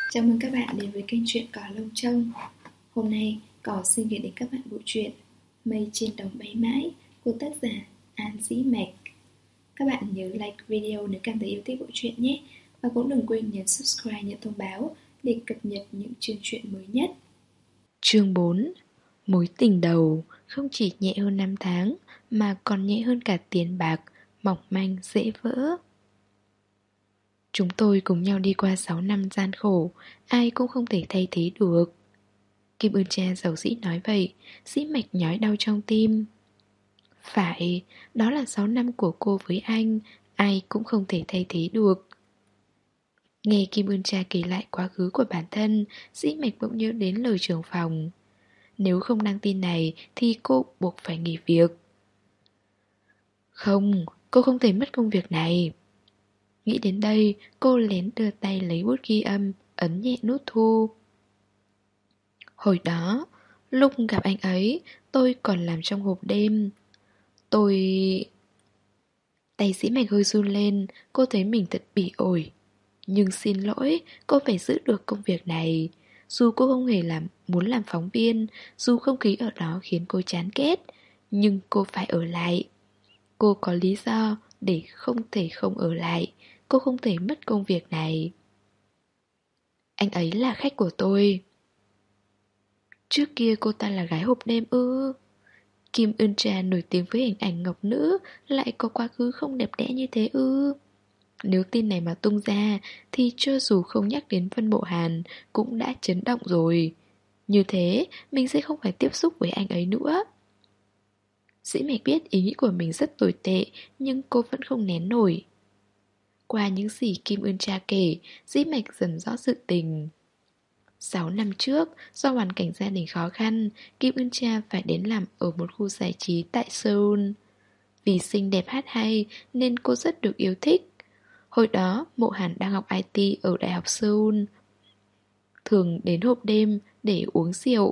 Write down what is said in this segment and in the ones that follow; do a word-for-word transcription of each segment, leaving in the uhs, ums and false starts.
Chào mừng các bạn đến với kênh truyện Cỏ Lông Trông. Hôm nay Cỏ xin gửi đến các bạn bộ truyện Mây trên đồng bay mãi của tác giả An Dĩ Mạch. Các bạn nhớ like video nếu cảm thấy yêu thích bộ truyện nhé. Và cũng đừng quên nhấn subscribe, nhận thông báo để cập nhật những chương truyện mới nhất. Chương bốn. Mối tình đầu không chỉ nhẹ hơn năm tháng mà còn nhẹ hơn cả tiền bạc, mỏng manh dễ vỡ. Chúng tôi cùng nhau đi qua sáu năm gian khổ, ai cũng không thể thay thế được. Kim Ưn Cha giàu dĩ nói vậy, dĩ mạch nhói đau trong tim. Phải, đó là sáu năm của cô với anh, ai cũng không thể thay thế được. Nghe Kim Ưn Cha kể lại quá khứ của bản thân, dĩ mạch bỗng nhớ đến lời trưởng phòng. Nếu không đăng tin này thì cô buộc phải nghỉ việc. Không, cô không thể mất công việc này. Nghĩ đến đây, cô lén đưa tay lấy bút ghi âm, ấn nhẹ nút thu. Hồi đó, lúc gặp anh ấy, tôi còn làm trong hộp đêm. Tôi... Tay dĩ mạch hơi run lên, cô thấy mình thật bỉ ổi. Nhưng xin lỗi, cô phải giữ được công việc này. Dù cô không hề làm, muốn làm phóng viên, dù không khí ở đó khiến cô chán ghét, nhưng cô phải ở lại. Cô có lý do để không thể không ở lại. Cô không thể mất công việc này. Anh ấy là khách của tôi. Trước kia cô ta là gái hộp đêm ư? Kim Ưn Trà nổi tiếng với hình ảnh ngọc nữ, lại có quá khứ không đẹp đẽ như thế ư? Nếu tin này mà tung ra thì cho dù không nhắc đến Vân Mộ Hàn cũng đã chấn động rồi. Như thế mình sẽ không phải tiếp xúc với anh ấy nữa. Dĩ mạch biết ý nghĩ của mình rất tồi tệ, nhưng cô vẫn không nén nổi. Qua những gì Kim Ưn Cha kể, dĩ mạch dần rõ sự tình. Sáu năm trước, do hoàn cảnh gia đình khó khăn, Kim Ưn Cha phải đến làm ở một khu giải trí tại Seoul. Vì xinh đẹp hát hay nên cô rất được yêu thích. Hồi đó, Mộ Hàn đang học i tê ở Đại học Seoul. Thường đến hộp đêm để uống rượu.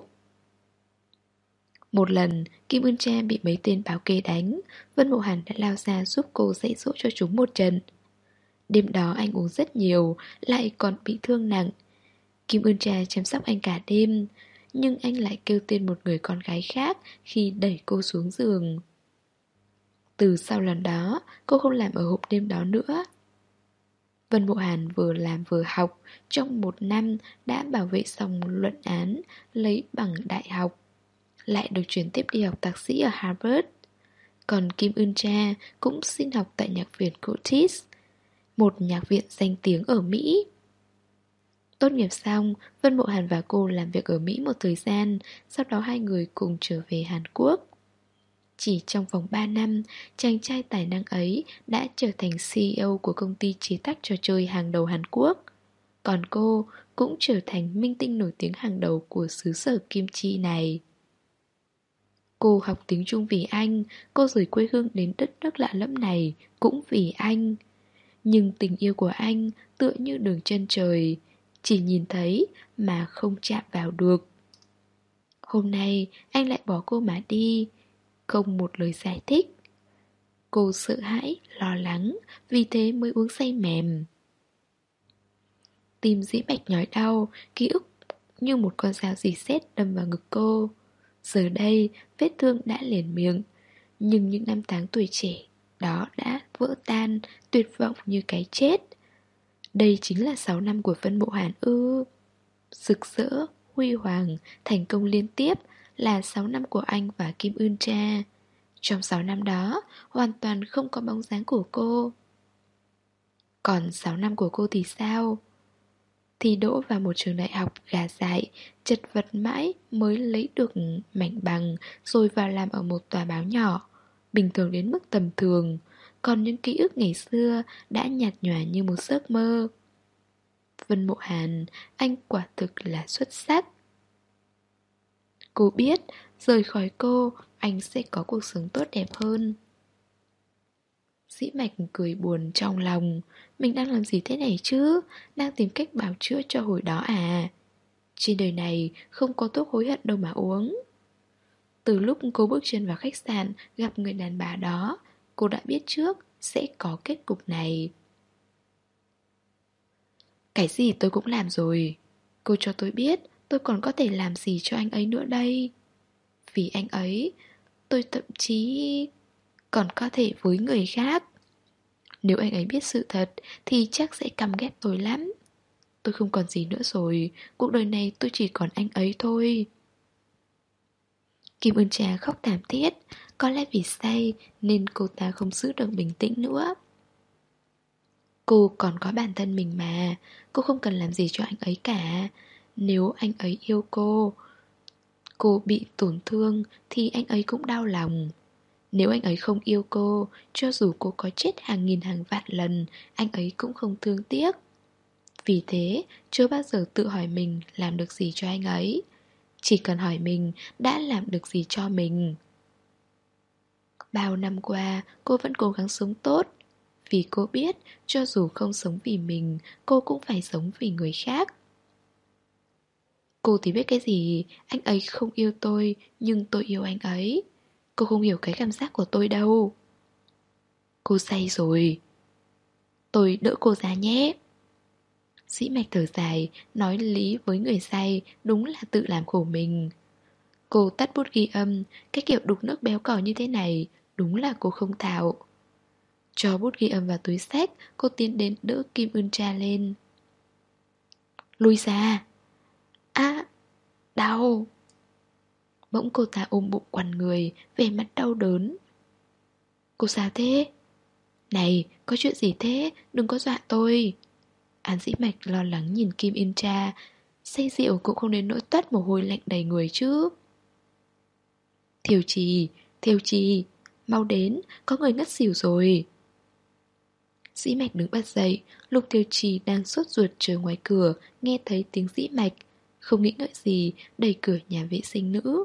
Một lần, Kim Ưn Cha bị mấy tên báo kê đánh, Vân Mộ Hàn đã lao ra giúp cô dạy dỗ cho chúng một trận. Đêm đó anh uống rất nhiều, lại còn bị thương nặng. Kim Ưn Cha chăm sóc anh cả đêm, nhưng anh lại kêu tên một người con gái khác khi đẩy cô xuống giường. Từ sau lần đó, cô không làm ở hộp đêm đó nữa. Vân Mộ Hàn vừa làm vừa học, trong một năm đã bảo vệ xong luận án, lấy bằng đại học, lại được chuyển tiếp đi học thạc sĩ ở Harvard. Còn Kim Ưn Cha cũng xin học tại nhạc viện Curtis, một nhạc viện danh tiếng ở Mỹ. Tốt nghiệp xong, Vân Mộ Hàn và cô làm việc ở Mỹ một thời gian, sau đó hai người cùng trở về Hàn Quốc. Chỉ trong vòng ba năm, chàng trai tài năng ấy đã trở thành xê e ô của công ty chế tác trò chơi hàng đầu Hàn Quốc. Còn cô cũng trở thành minh tinh nổi tiếng hàng đầu của xứ sở kim chi này. Cô học tiếng Trung vì anh, cô rời quê hương đến đất nước lạ lẫm này cũng vì anh. Nhưng tình yêu của anh tựa như đường chân trời, chỉ nhìn thấy mà không chạm vào được. Hôm nay anh lại bỏ cô mà đi, không một lời giải thích. Cô sợ hãi, lo lắng, vì thế mới uống say mềm. Tim dĩ bạch nhói đau, ký ức như một con dao rỉ sét đâm vào ngực cô. Giờ đây, vết thương đã liền miệng, nhưng những năm tháng tuổi trẻ đó đã vỡ tan, tuyệt vọng như cái chết. Đây chính là sáu năm của Vân Mộ Hàn ư? Rực rỡ, huy hoàng, thành công liên tiếp là sáu năm của anh và Kim Ưn Cha. Trong sáu năm đó, hoàn toàn không có bóng dáng của cô. Còn sáu năm của cô thì sao? Thi đỗ vào một trường đại học gà dại, chật vật mãi mới lấy được mảnh bằng, rồi vào làm ở một tòa báo nhỏ, bình thường đến mức tầm thường. Còn những ký ức ngày xưa đã nhạt nhòa như một giấc mơ. Vân Mộ Hàn, anh quả thực là xuất sắc. Cô biết, rời khỏi cô, anh sẽ có cuộc sống tốt đẹp hơn. Dĩ mạch cười buồn trong lòng. Mình đang làm gì thế này chứ? Đang tìm cách bào chữa cho hồi đó à? Trên đời này không có thuốc hối hận đâu mà uống. Từ lúc cô bước chân vào khách sạn, gặp người đàn bà đó, cô đã biết trước sẽ có kết cục này. Cái gì tôi cũng làm rồi. Cô cho tôi biết tôi còn có thể làm gì cho anh ấy nữa đây. Vì anh ấy, tôi thậm chí còn có thể với người khác. Nếu anh ấy biết sự thật thì chắc sẽ căm ghét tôi lắm. Tôi không còn gì nữa rồi, cuộc đời này tôi chỉ còn anh ấy thôi. Kim Ưn Trà khóc thảm thiết. Có lẽ vì say nên cô ta không giữ được bình tĩnh nữa. Cô còn có bản thân mình mà. Cô không cần làm gì cho anh ấy cả. Nếu anh ấy yêu cô, cô bị tổn thương thì anh ấy cũng đau lòng. Nếu anh ấy không yêu cô, cho dù cô có chết hàng nghìn hàng vạn lần, anh ấy cũng không thương tiếc. Vì thế, chưa bao giờ tự hỏi mình làm được gì cho anh ấy. Chỉ cần hỏi mình đã làm được gì cho mình. Bao năm qua, cô vẫn cố gắng sống tốt. Vì cô biết, cho dù không sống vì mình, cô cũng phải sống vì người khác. Cô thì biết cái gì, anh ấy không yêu tôi, nhưng tôi yêu anh ấy. Cô không hiểu cái cảm giác của tôi đâu. Cô say rồi. Tôi đỡ cô ra nhé. Dĩ Mạch thở dài, nói lý với người say đúng là tự làm khổ mình. Cô tắt bút ghi âm, cái kiểu đục nước béo cò như thế này, đúng là cô không thạo. Cho bút ghi âm vào túi xách, cô tiến đến đỡ Kim Ưn Tra lên. Lùi ra. À, đau. Bỗng cô ta ôm bụng quằn người, vẻ mặt đau đớn. Cô sao thế? Này, có chuyện gì thế? Đừng có dọa tôi. An Dĩ Mạch lo lắng nhìn Kim Ưn Tra. Say rượu cũng không đến nỗi toát mồ hôi lạnh đầy người chứ. Thiều Trì, Thiều Trì, mau đến, có người ngất xỉu rồi. Dĩ Mạch đứng bật dậy, Lục Thiều Trì đang sốt ruột chờ ngoài cửa, nghe thấy tiếng Dĩ Mạch, không nghĩ ngợi gì, đẩy cửa nhà vệ sinh nữ.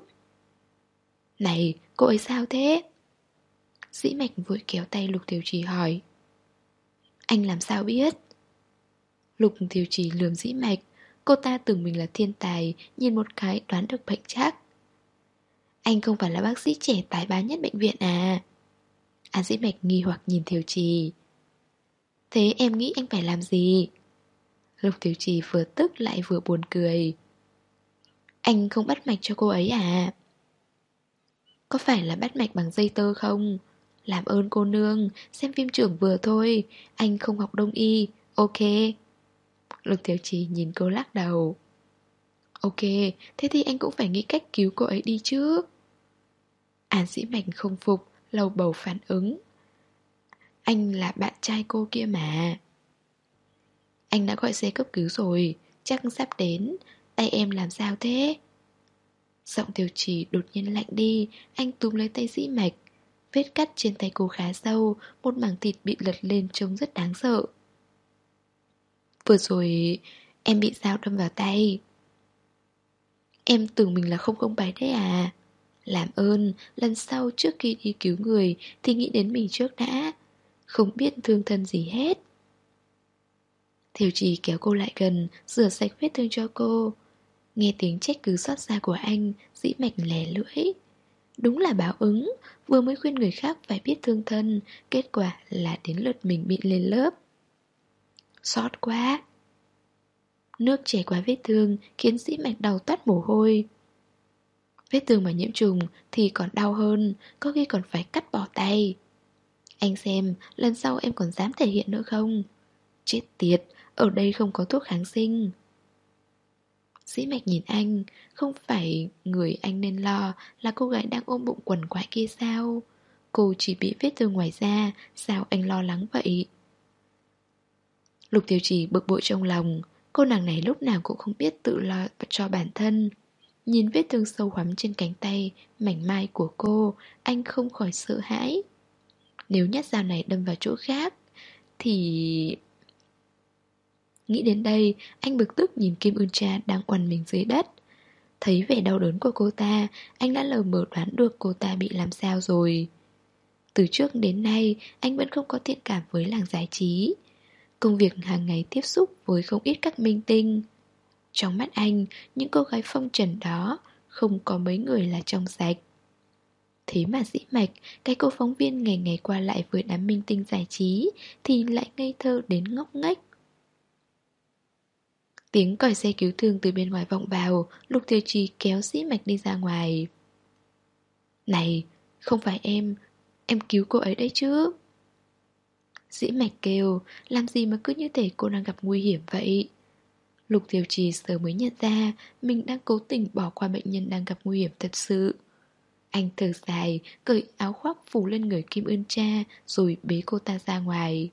Này, cô ấy sao thế? Dĩ Mạch vội kéo tay Lục Thiều Trì hỏi. Anh làm sao biết? Lục Thiều Trì lườm Dĩ Mạch, cô ta tưởng mình là thiên tài, nhìn một cái đoán được bệnh chắc. Anh không phải là bác sĩ trẻ tài ba nhất bệnh viện à? An Dĩ Mạch nghi hoặc nhìn Thiều Trì. Thế em nghĩ anh phải làm gì? Lục Thiều Trì vừa tức lại vừa buồn cười. Anh không bắt mạch cho cô ấy à? Có phải là bắt mạch bằng dây tơ không? Làm ơn cô nương, xem phim trưởng vừa thôi, anh không học đông y, ok. Lục Thiều Trì nhìn cô lắc đầu. Ok, thế thì anh cũng phải nghĩ cách cứu cô ấy đi chứ. An Dĩ Mạch không phục, lầu bầu phản ứng. Anh là bạn trai cô kia mà. Anh đã gọi xe cấp cứu rồi, chắc sắp đến. Tay em làm sao thế? Giọng Thiều Trì đột nhiên lạnh đi. Anh túm lấy tay Dĩ Mạch. Vết cắt trên tay cô khá sâu, một mảng thịt bị lật lên trông rất đáng sợ. Vừa rồi em bị dao đâm vào tay. Em tưởng mình là không không bảy đấy à? Làm ơn, lần sau trước khi đi cứu người thì nghĩ đến mình trước đã. Không biết thương thân gì hết. Thiều Trì kéo cô lại gần, rửa sạch vết thương cho cô. Nghe tiếng trách cứ xót xa của anh, Dĩ Mạch lè lưỡi. Đúng là báo ứng, vừa mới khuyên người khác phải biết thương thân, kết quả là đến lượt mình bị lên lớp. Xót quá. Nước chảy qua vết thương khiến Dĩ Mạch đầu toát mồ hôi. Vết thương mà nhiễm trùng thì còn đau hơn, có khi còn phải cắt bỏ tay. Anh xem, lần sau em còn dám thể hiện nữa không? Chết tiệt, ở đây không có thuốc kháng sinh. Dĩ Mạch nhìn anh, không phải người anh nên lo là cô gái đang ôm bụng quằn quại kia sao? Cô chỉ bị vết thương ngoài da, sao anh lo lắng vậy? Lục Tiêu Trì bực bội trong lòng, cô nàng này lúc nào cũng không biết tự lo cho bản thân. Nhìn vết thương sâu hoắm trên cánh tay, mảnh mai của cô, anh không khỏi sợ hãi. Nếu nhát dao này đâm vào chỗ khác, thì... Nghĩ đến đây, anh bực tức nhìn Kim Ưn Tra đang oằn mình dưới đất. Thấy vẻ đau đớn của cô ta, anh đã lờ mờ đoán được cô ta bị làm sao rồi. Từ trước đến nay, anh vẫn không có thiện cảm với làng giải trí. Công việc hàng ngày tiếp xúc với không ít các minh tinh. Trong mắt anh, những cô gái phong trần đó không có mấy người là trong sạch. Thế mà Dĩ Mạch, cái cô phóng viên ngày ngày qua lại với đám minh tinh giải trí thì lại ngây thơ đến ngốc nghếch. Tiếng còi xe cứu thương từ bên ngoài vọng vào. Lục Tiểu Trì kéo Dĩ Mạch đi ra ngoài. Này, không phải em, em cứu cô ấy đấy chứ. Dĩ Mạch kêu, làm gì mà cứ như thể cô đang gặp nguy hiểm vậy. Lục Tiểu Trì giờ mới nhận ra mình đang cố tình bỏ qua bệnh nhân đang gặp nguy hiểm thật sự. Anh thở dài, cởi áo khoác phủ lên người Kim Ưn Cha rồi bế cô ta ra ngoài.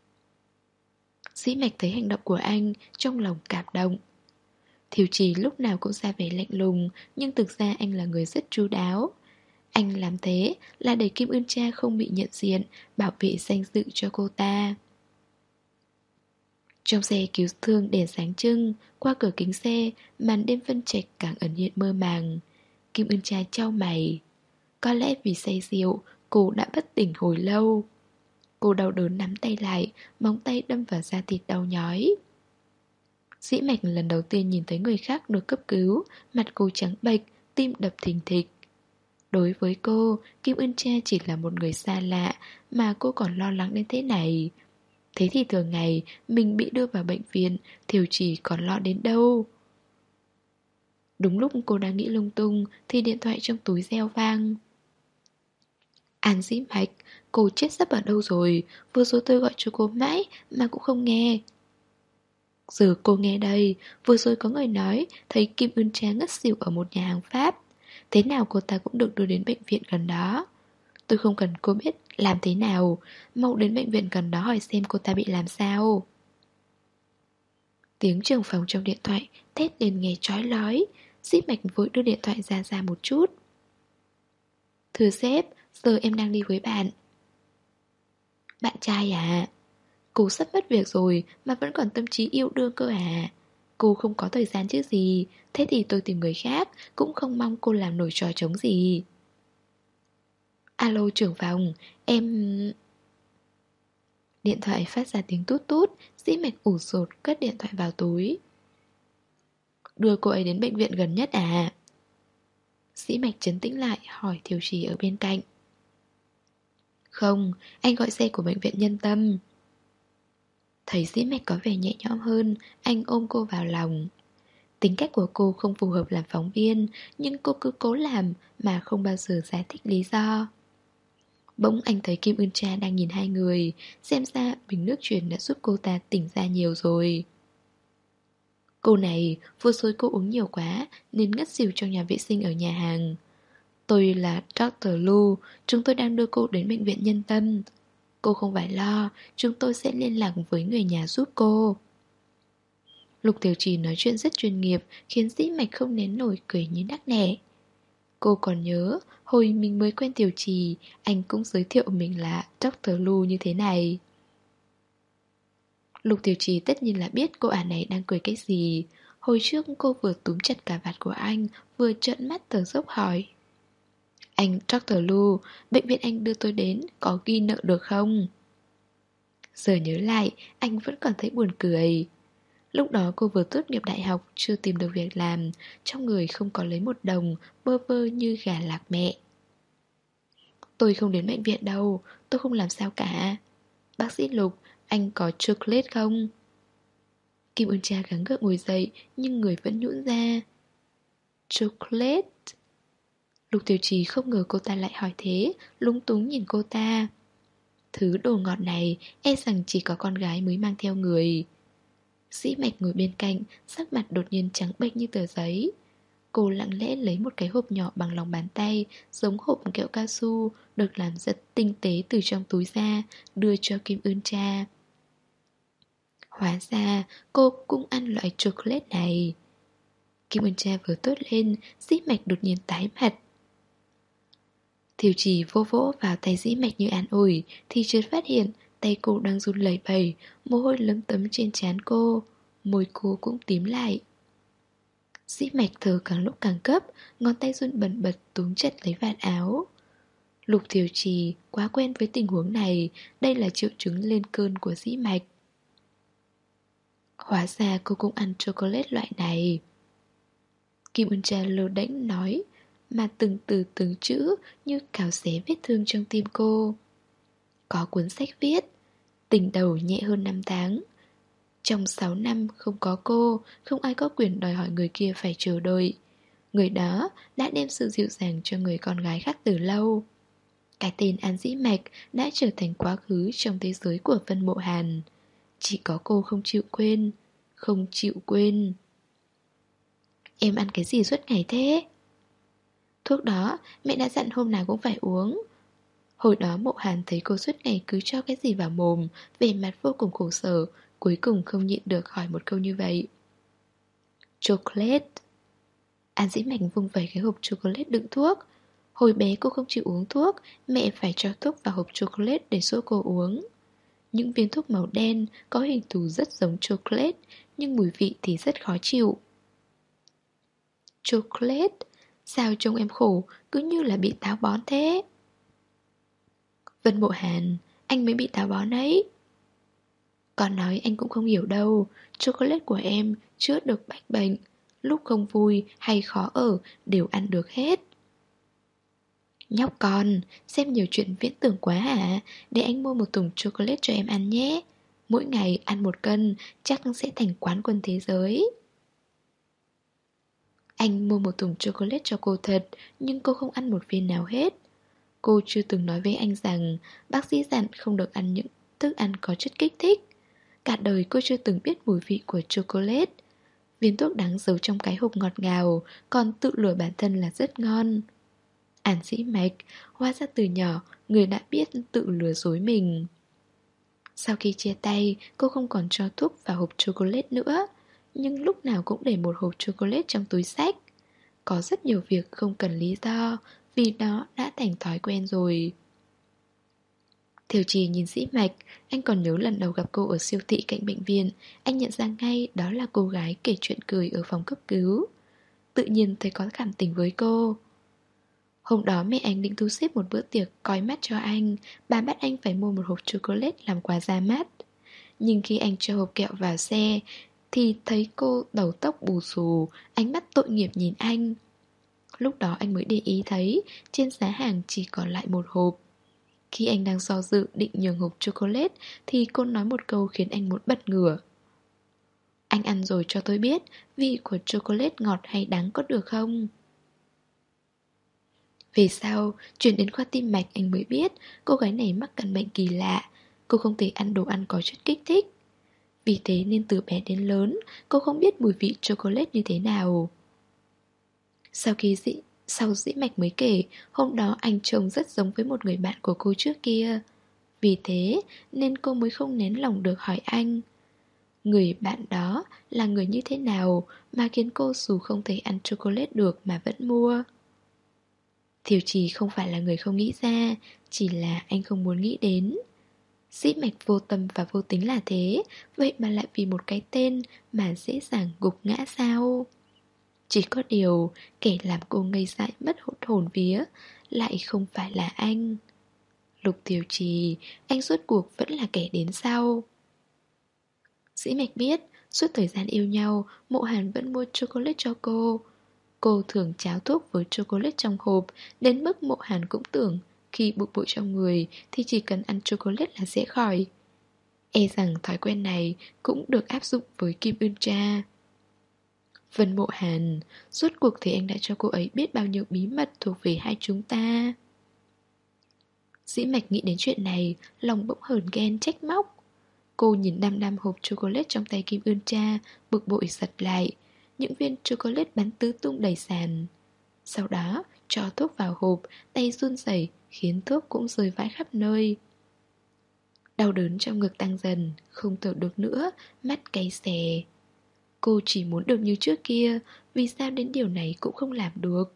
Dĩ Mạch thấy hành động của anh, trong lòng cảm động. Thiều Trì lúc nào cũng ra vẻ lạnh lùng, nhưng thực ra anh là người rất chu đáo. Anh làm thế là để Kim Ưn Cha không bị nhận diện, bảo vệ danh dự cho cô ta. Trong xe cứu thương đèn sáng trưng, qua cửa kính xe, màn đêm phân trạch càng ẩn hiện mơ màng. Kim Ưn Cha chau mày. Có lẽ vì say rượu, cô đã bất tỉnh hồi lâu. Cô đau đớn nắm tay lại, móng tay đâm vào da thịt đau nhói. Dĩ Mạch lần đầu tiên nhìn thấy người khác được cấp cứu, mặt cô trắng bệch, tim đập thình thịch. Đối với cô, Kim Ưn Cha chỉ là một người xa lạ mà cô còn lo lắng đến thế này. Thế thì thường ngày mình bị đưa vào bệnh viện, Thiều Trì còn lo đến đâu. Đúng lúc cô đang nghĩ lung tung thì điện thoại trong túi reo vang. An Dĩ Mạch, cô chết sắp ở đâu rồi? Vừa rồi tôi gọi cho cô mãi mà cũng không nghe. Giờ cô nghe đây, vừa rồi có người nói thấy Kim Ưn Cha ngất xỉu ở một nhà hàng Pháp. Thế nào cô ta cũng được đưa đến bệnh viện gần đó. Tôi không cần cô biết làm thế nào, mau đến bệnh viện gần đó hỏi xem cô ta bị làm sao. Tiếng trưởng phòng trong điện thoại thét lên nghe chói lói. Dĩ Mạch vội đưa điện thoại ra ra một chút. Thưa sếp, giờ em đang đi với bạn. Bạn trai à? Cô sắp mất việc rồi mà vẫn còn tâm trí yêu đương cơ à? Cô không có thời gian chứ gì. Thế thì tôi tìm người khác, cũng không mong cô làm nổi trò trống gì. Alo trưởng phòng, em... Điện thoại phát ra tiếng tút tút. Dĩ Mạch ủ rột cất điện thoại vào túi. Đưa cô ấy đến bệnh viện gần nhất à? Dĩ Mạch trấn tĩnh lại hỏi Thiều Trì ở bên cạnh. Không, anh gọi xe của bệnh viện Nhân Tâm. Thấy Dĩ Mạch có vẻ nhẹ nhõm hơn, anh ôm cô vào lòng. Tính cách của cô không phù hợp làm phóng viên, nhưng cô cứ cố làm mà không bao giờ giải thích lý do. Bỗng anh thấy Kim Ưn Cha đang nhìn hai người, xem ra bình nước truyền đã giúp cô ta tỉnh ra nhiều rồi. Cô này, vừa rồi cô uống nhiều quá nên ngất xỉu trong nhà vệ sinh ở nhà hàng. Tôi là doctor Lu, chúng tôi đang đưa cô đến bệnh viện Nhân Tâm. Cô không phải lo, chúng tôi sẽ liên lạc với người nhà giúp cô. Lục Tiểu Trì nói chuyện rất chuyên nghiệp, khiến Dĩ Mạch không nén nổi cười như nắc nẻ. Cô còn nhớ, hồi mình mới quen Tiểu Trì, anh cũng giới thiệu mình là doctor Lu như thế này. Lục Tiểu Trì tất nhiên là biết cô ả này đang cười cái gì. Hồi trước cô vừa túm chặt cà vạt của anh, vừa trợn mắt thở dốc hỏi. Anh doctor Lu, bệnh viện anh đưa tôi đến, có ghi nợ được không? Giờ nhớ lại, anh vẫn còn thấy buồn cười. Lúc đó cô vừa tốt nghiệp đại học, chưa tìm được việc làm, trong người không có lấy một đồng, bơ vơ như gà lạc mẹ. Tôi không đến bệnh viện đâu, tôi không làm sao cả. Bác sĩ Lục, anh có chocolate không? Kim Ưn Cha gắng gượng ngồi dậy, nhưng người vẫn nhũn ra. Chocolate? Lục Tiểu Trì không ngờ cô ta lại hỏi thế, lúng túng nhìn cô ta. Thứ đồ ngọt này e rằng chỉ có con gái mới mang theo người. Dĩ Mạch ngồi bên cạnh, sắc mặt đột nhiên trắng bệch như tờ giấy. Cô lặng lẽ lấy một cái hộp nhỏ bằng lòng bàn tay, giống hộp kẹo cao su, được làm rất tinh tế từ trong túi ra, đưa cho Kim Ưn Cha. Hóa ra cô cũng ăn loại chocolate này. Kim Ưn Cha vừa tốt lên, Dĩ Mạch đột nhiên tái mặt. Thiều Trì vô vỗ vào tay Dĩ Mạch như an ủi, thì chợt phát hiện tay cô đang run lẩy bẩy, mồ hôi lấm tấm trên trán cô, môi cô cũng tím lại. Dĩ Mạch thở càng lúc càng cấp, ngón tay run bần bật túm chặt lấy vạt áo. Lục Thiều Trì quá quen với tình huống này, đây là triệu chứng lên cơn của Dĩ Mạch. Hóa ra cô cũng ăn chocolate loại này. Kim Ưn Cha lơ đễnh nói, mà từng từ từng chữ như cào xé vết thương trong tim cô. Có cuốn sách viết, tình đầu nhẹ hơn năm tháng. Trong sáu năm không có cô, không ai có quyền đòi hỏi người kia phải chờ đợi. Người đó đã đem sự dịu dàng cho người con gái khác từ lâu. Cái tên An Dĩ Mạch đã trở thành quá khứ trong thế giới của Vân Mộ Hàn. Chỉ có cô không chịu quên. Không chịu quên. Em ăn cái gì suốt ngày thế? Thuốc đó mẹ đã dặn hôm nào cũng phải uống. Hồi đó Mộ Hàn thấy cô suốt ngày cứ cho cái gì vào mồm, vẻ mặt vô cùng khổ sở, cuối cùng không nhịn được hỏi một câu như vậy. Chocolate. An Dĩ Mạch vung vẩy cái hộp chocolate đựng thuốc. Hồi bé cô không chịu uống thuốc, mẹ phải cho thuốc vào hộp chocolate để dỗ cô uống. Những viên thuốc màu đen có hình thù rất giống chocolate, nhưng mùi vị thì rất khó chịu. Chocolate? Sao trông em khổ, cứ như là bị táo bón thế? Vân Mộ Hàn, anh mới bị táo bón ấy. Còn nói anh cũng không hiểu đâu. Chocolate của em chữa được bách bệnh, lúc không vui hay khó ở đều ăn được hết. Nhóc con, xem nhiều chuyện viễn tưởng quá hả? Để anh mua một thùng chocolate cho em ăn nhé. Mỗi ngày ăn một cân, chắc sẽ thành quán quân thế giới. Anh mua một thùng chocolate cho cô thật, nhưng cô không ăn một viên nào hết. Cô chưa từng nói với anh rằng bác sĩ dặn không được ăn những thức ăn có chất kích thích. Cả đời cô chưa từng biết mùi vị của chocolate. Viên thuốc đáng giấu trong cái hộp ngọt ngào, còn tự lừa bản thân là rất ngon. An Dĩ Mạch, hóa ra từ nhỏ người đã biết tự lừa dối mình. Sau khi chia tay, cô không còn cho thuốc vào hộp chocolate nữa, nhưng lúc nào cũng để một hộp chocolate trong túi xách. Có rất nhiều việc không cần lý do, vì đó đã thành thói quen rồi. Thiều Trì nhìn Dĩ Mạch, anh còn nhớ lần đầu gặp cô ở siêu thị cạnh bệnh viện, anh nhận ra ngay đó là cô gái kể chuyện cười ở phòng cấp cứu. Tự nhiên thấy có cảm tình với cô. Hôm đó mẹ anh định thu xếp một bữa tiệc coi mắt cho anh, bà bắt anh phải mua một hộp chocolate làm quà ra mắt. Nhưng khi anh cho hộp kẹo vào xe, thì thấy cô đầu tóc bù xù, ánh mắt tội nghiệp nhìn anh. Lúc đó anh mới để ý thấy trên giá hàng chỉ còn lại một hộp. Khi anh đang do dự định nhường hộp chocolate thì cô nói một câu khiến anh muốn bật ngửa. Anh ăn rồi cho tôi biết vị của chocolate ngọt hay đắng có được không? Về sau, chuyển đến khoa tim mạch anh mới biết cô gái này mắc căn bệnh kỳ lạ. Cô không thể ăn đồ ăn có chất kích thích. Vì thế nên từ bé đến lớn, cô không biết mùi vị chocolate như thế nào. Sau khi dĩ, sau Dĩ Mạch mới kể, hôm đó anh trông rất giống với một người bạn của cô trước kia. Vì thế nên cô mới không nén lòng được hỏi anh. Người bạn đó là người như thế nào mà khiến cô dù không thể ăn chocolate được mà vẫn mua? Thiều Trì không phải là người không nghĩ ra, chỉ là anh không muốn nghĩ đến. Dĩ Mạch vô tâm và vô tính là thế, vậy mà lại vì một cái tên mà dễ dàng gục ngã sao? Chỉ có điều, kẻ làm cô ngây dại mất hồn hồn vía lại không phải là anh. Lục Thiều Trì, anh suốt cuộc vẫn là kẻ đến sau. Dĩ Mạch biết, suốt thời gian yêu nhau, Mộ Hàn vẫn mua chocolate cho cô. Cô thường cháo thuốc với chocolate trong hộp, đến mức Mộ Hàn cũng tưởng khi bực bội trong người thì chỉ cần ăn chocolate là sẽ khỏi. E rằng thói quen này cũng được áp dụng với Kim Ưn Cha. Vân Mộ Hàn, suốt cuộc thì anh đã cho cô ấy biết bao nhiêu bí mật thuộc về hai chúng ta. Dĩ Mạch nghĩ đến chuyện này, lòng bỗng hờn ghen trách móc. Cô nhìn đăm đăm hộp chocolate trong tay Kim Ưn Cha, bực bội giật lại. Những viên chocolate bắn tứ tung đầy sàn. Sau đó, cho thuốc vào hộp, tay run rẩy khiến thuốc cũng rơi vãi khắp nơi. Đau đớn trong ngực tăng dần, không thở được nữa, mắt cay xè. Cô chỉ muốn được như trước kia, vì sao đến điều này cũng không làm được.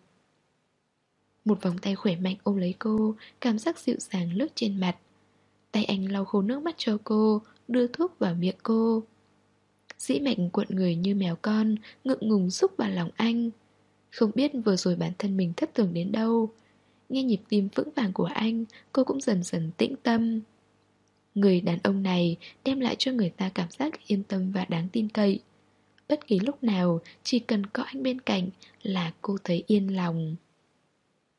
Một vòng tay khỏe mạnh ôm lấy cô, cảm giác dịu dàng lướt trên mặt. Tay anh lau khô nước mắt cho cô, đưa thuốc vào miệng cô. Dĩ Mạch cuộn người như mèo con, ngượng ngùng xúc vào lòng anh. Không biết vừa rồi bản thân mình thất thường đến đâu. Nghe nhịp tim vững vàng của anh, cô cũng dần dần tĩnh tâm. Người đàn ông này đem lại cho người ta cảm giác yên tâm và đáng tin cậy. Bất kỳ lúc nào, chỉ cần có anh bên cạnh là cô thấy yên lòng.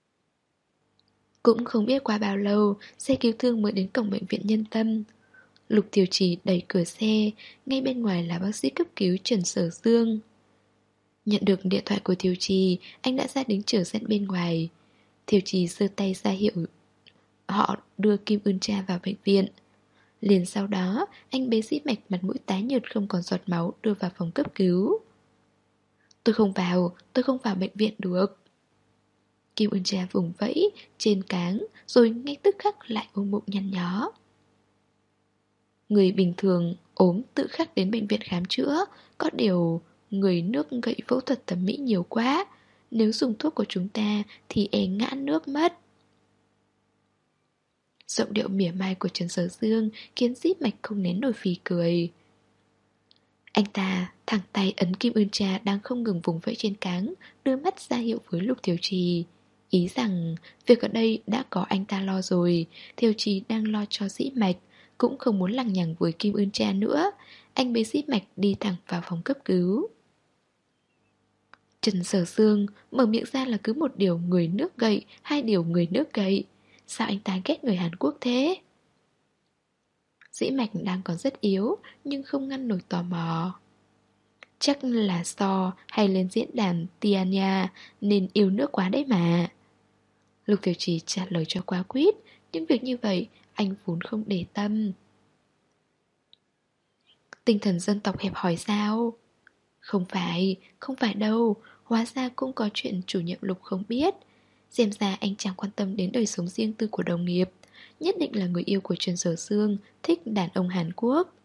Cũng không biết qua bao lâu, xe cứu thương mới đến cổng bệnh viện Nhân Tâm. Lục Tiểu Trì đẩy cửa xe. Ngay bên ngoài là bác sĩ cấp cứu Trần Sở Dương. Nhận được điện thoại của Tiểu Trì, anh đã ra đứng chờ sẵn bên ngoài. Tiểu Trì giơ tay ra hiệu họ đưa Kim Ưn Cha vào bệnh viện. Liền sau đó, anh bế Dĩ Mạch mặt mũi tái nhợt không còn giọt máu đưa vào phòng cấp cứu. Tôi không vào, tôi không vào bệnh viện được. Kim Ưn Cha vùng vẫy trên cáng, rồi ngay tức khắc lại ôm bụng nhăn nhó. Người bình thường ốm tự khắc đến bệnh viện khám chữa. Có điều người nước gậy phẫu thuật thẩm mỹ nhiều quá, nếu dùng thuốc của chúng ta thì e ngã nước mất. Giọng điệu mỉa mai của Trần Sở Dương khiến Dĩ Mạch không nén nổi phì cười. Anh ta thẳng tay ấn Kim Ưn Cha đang không ngừng vùng vẫy trên cáng, đưa mắt ra hiệu với Lục Tiểu Trì, ý rằng việc ở đây đã có anh ta lo rồi. Tiểu Trì đang lo cho Dĩ Mạch, cũng không muốn lằng nhằng với Kim Ưn Cha nữa. Anh bế Dĩ Mạch đi thẳng vào phòng cấp cứu. Trần Sở Dương mở miệng ra là cứ một điều người nước gậy, hai điều người nước gậy. Sao anh ta ghét người Hàn Quốc thế? Dĩ Mạch đang còn rất yếu, nhưng không ngăn nổi tò mò. Chắc là so hay lên diễn đàn Tiania nên yêu nước quá đấy mà. Lục Tiểu Trì trả lời cho quá quýt, nhưng việc như vậy anh vốn không để tâm. Tinh thần dân tộc hẹp hòi sao? Không phải, không phải đâu. Hóa ra cũng có chuyện chủ nhiệm Lục không biết. Xem ra anh chẳng quan tâm đến đời sống riêng tư của đồng nghiệp. Nhất định là người yêu của Trần Sở Dương, thích đàn ông Hàn Quốc.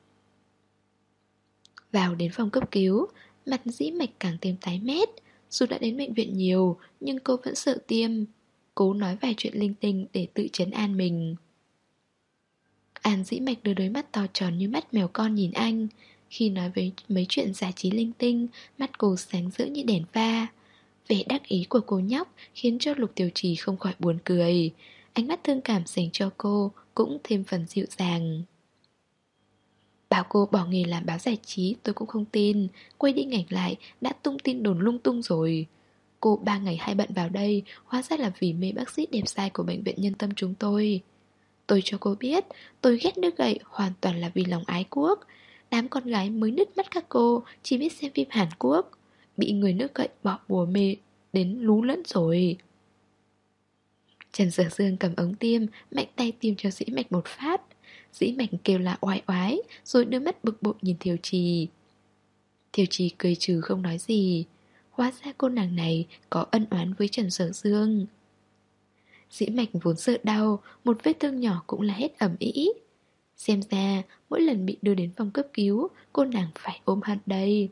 Vào đến phòng cấp cứu, mặt Dĩ Mạch càng thêm tái mét. Dù đã đến bệnh viện nhiều, nhưng cô vẫn sợ tiêm. Cố nói vài chuyện linh tinh để tự trấn an mình. An Dĩ Mạch đưa đôi mắt to tròn như mắt mèo con nhìn anh. Khi nói với mấy chuyện giải trí linh tinh, mắt cô sáng rỡ như đèn pha. Vẻ đắc ý của cô nhóc khiến cho Lục Tiểu Trì không khỏi buồn cười. Ánh mắt thương cảm dành cho cô cũng thêm phần dịu dàng. Bảo cô bỏ nghề làm báo giải trí tôi cũng không tin. Quay đi ngảnh lại đã tung tin đồn lung tung rồi. Cô ba ngày hai bận vào đây, hóa ra là vì mê bác sĩ đẹp trai của bệnh viện Nhân Tâm chúng tôi. Tôi cho cô biết, tôi ghét nước gậy hoàn toàn là vì lòng ái quốc. Đám con gái mới nứt mắt các cô chỉ biết xem phim Hàn Quốc, bị người nước gậy bỏ bùa mê đến lú lẫn rồi. Trần Sở Dương cầm ống tiêm, mạnh tay tiêm cho Dĩ Mạch một phát. Dĩ Mạch kêu là oai oái, rồi đưa mắt bực bội nhìn Thiều Trì. Thiều Trì cười trừ không nói gì. Hóa ra cô nàng này có ân oán với Trần Sở Dương. Dĩ Mạch vốn sợ đau, một vết thương nhỏ cũng là hết ẩm ý. Xem ra, mỗi lần bị đưa đến phòng cấp cứu, cô nàng phải ôm hận đây.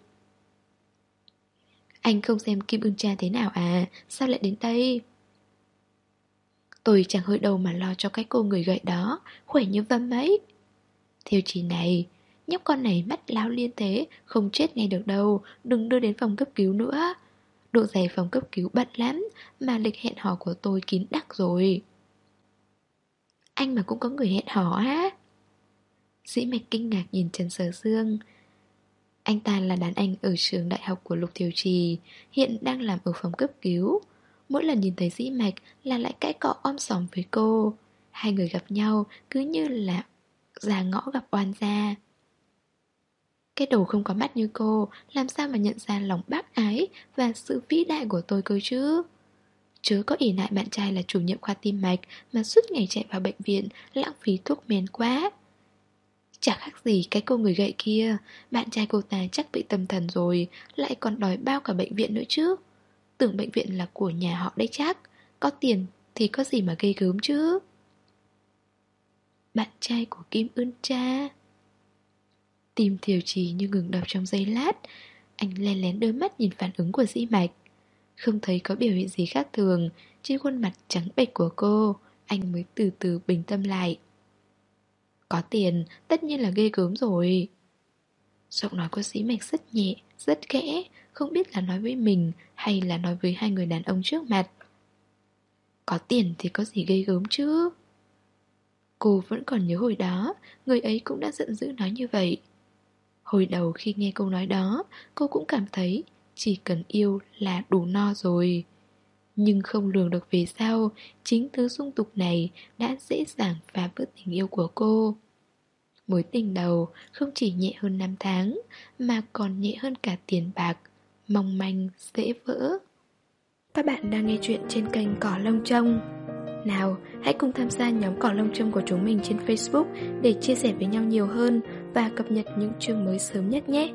Anh không xem Kim Ưn Cha thế nào à? Sao lại đến đây? Tôi chẳng hơi đâu mà lo cho cái cô người gậy đó, khỏe như vâm ấy. Thiều Trì này, nhóc con này mắt láo liên thế, không chết ngay được đâu, đừng đưa đến phòng cấp cứu nữa. Độ giày phòng cấp cứu bận lắm, mà lịch hẹn hò của tôi kín đắc rồi. Anh mà cũng có người hẹn hò á? Dĩ Mạch kinh ngạc nhìn Trần Sở Dương. Anh ta là đàn anh ở trường đại học của Lục Thiều Trì, hiện đang làm ở phòng cấp cứu. Mỗi lần nhìn thấy Dĩ Mạch là lại cãi cọ om sòm với cô. Hai người gặp nhau cứ như là già ngõ gặp oan gia. Cái đồ không có mắt như cô, làm sao mà nhận ra lòng bác ái và sự vĩ đại của tôi cơ chứ? Chớ có ỷ lại bạn trai là chủ nhiệm khoa tim mạch mà suốt ngày chạy vào bệnh viện, lãng phí thuốc men quá. Chả khác gì cái cô người gậy kia, bạn trai cô ta chắc bị tâm thần rồi, lại còn đòi bao cả bệnh viện nữa chứ. Tưởng bệnh viện là của nhà họ đấy chắc, có tiền thì có gì mà gây gớm chứ. Bạn trai của Kim Ưn Cha. Tim Thiều Trì như ngừng đập trong giây lát. Anh lén lén đôi mắt nhìn phản ứng của Dĩ Mạch. Không thấy có biểu hiện gì khác thường. Trên khuôn mặt trắng bệch của cô, anh mới từ từ bình tâm lại. Có tiền, tất nhiên là ghê gớm rồi. Giọng nói của Dĩ Mạch rất nhẹ, rất khẽ, không biết là nói với mình hay là nói với hai người đàn ông trước mặt. Có tiền thì có gì ghê gớm chứ. Cô vẫn còn nhớ hồi đó, người ấy cũng đã giận dữ nói như vậy. Hồi đầu khi nghe câu nói đó, cô cũng cảm thấy chỉ cần yêu là đủ no rồi. Nhưng không lường được về sau, chính thứ dung tục này đã dễ dàng phá vỡ tình yêu của cô. Mối tình đầu không chỉ nhẹ hơn năm tháng, mà còn nhẹ hơn cả tiền bạc, mong manh, dễ vỡ. Các bạn đang nghe chuyện trên kênh Cỏ Lông Trông. Nào, hãy cùng tham gia nhóm Cỏ Lông Trông của chúng mình trên Facebook để chia sẻ với nhau nhiều hơn và cập nhật những chương mới sớm nhất nhé.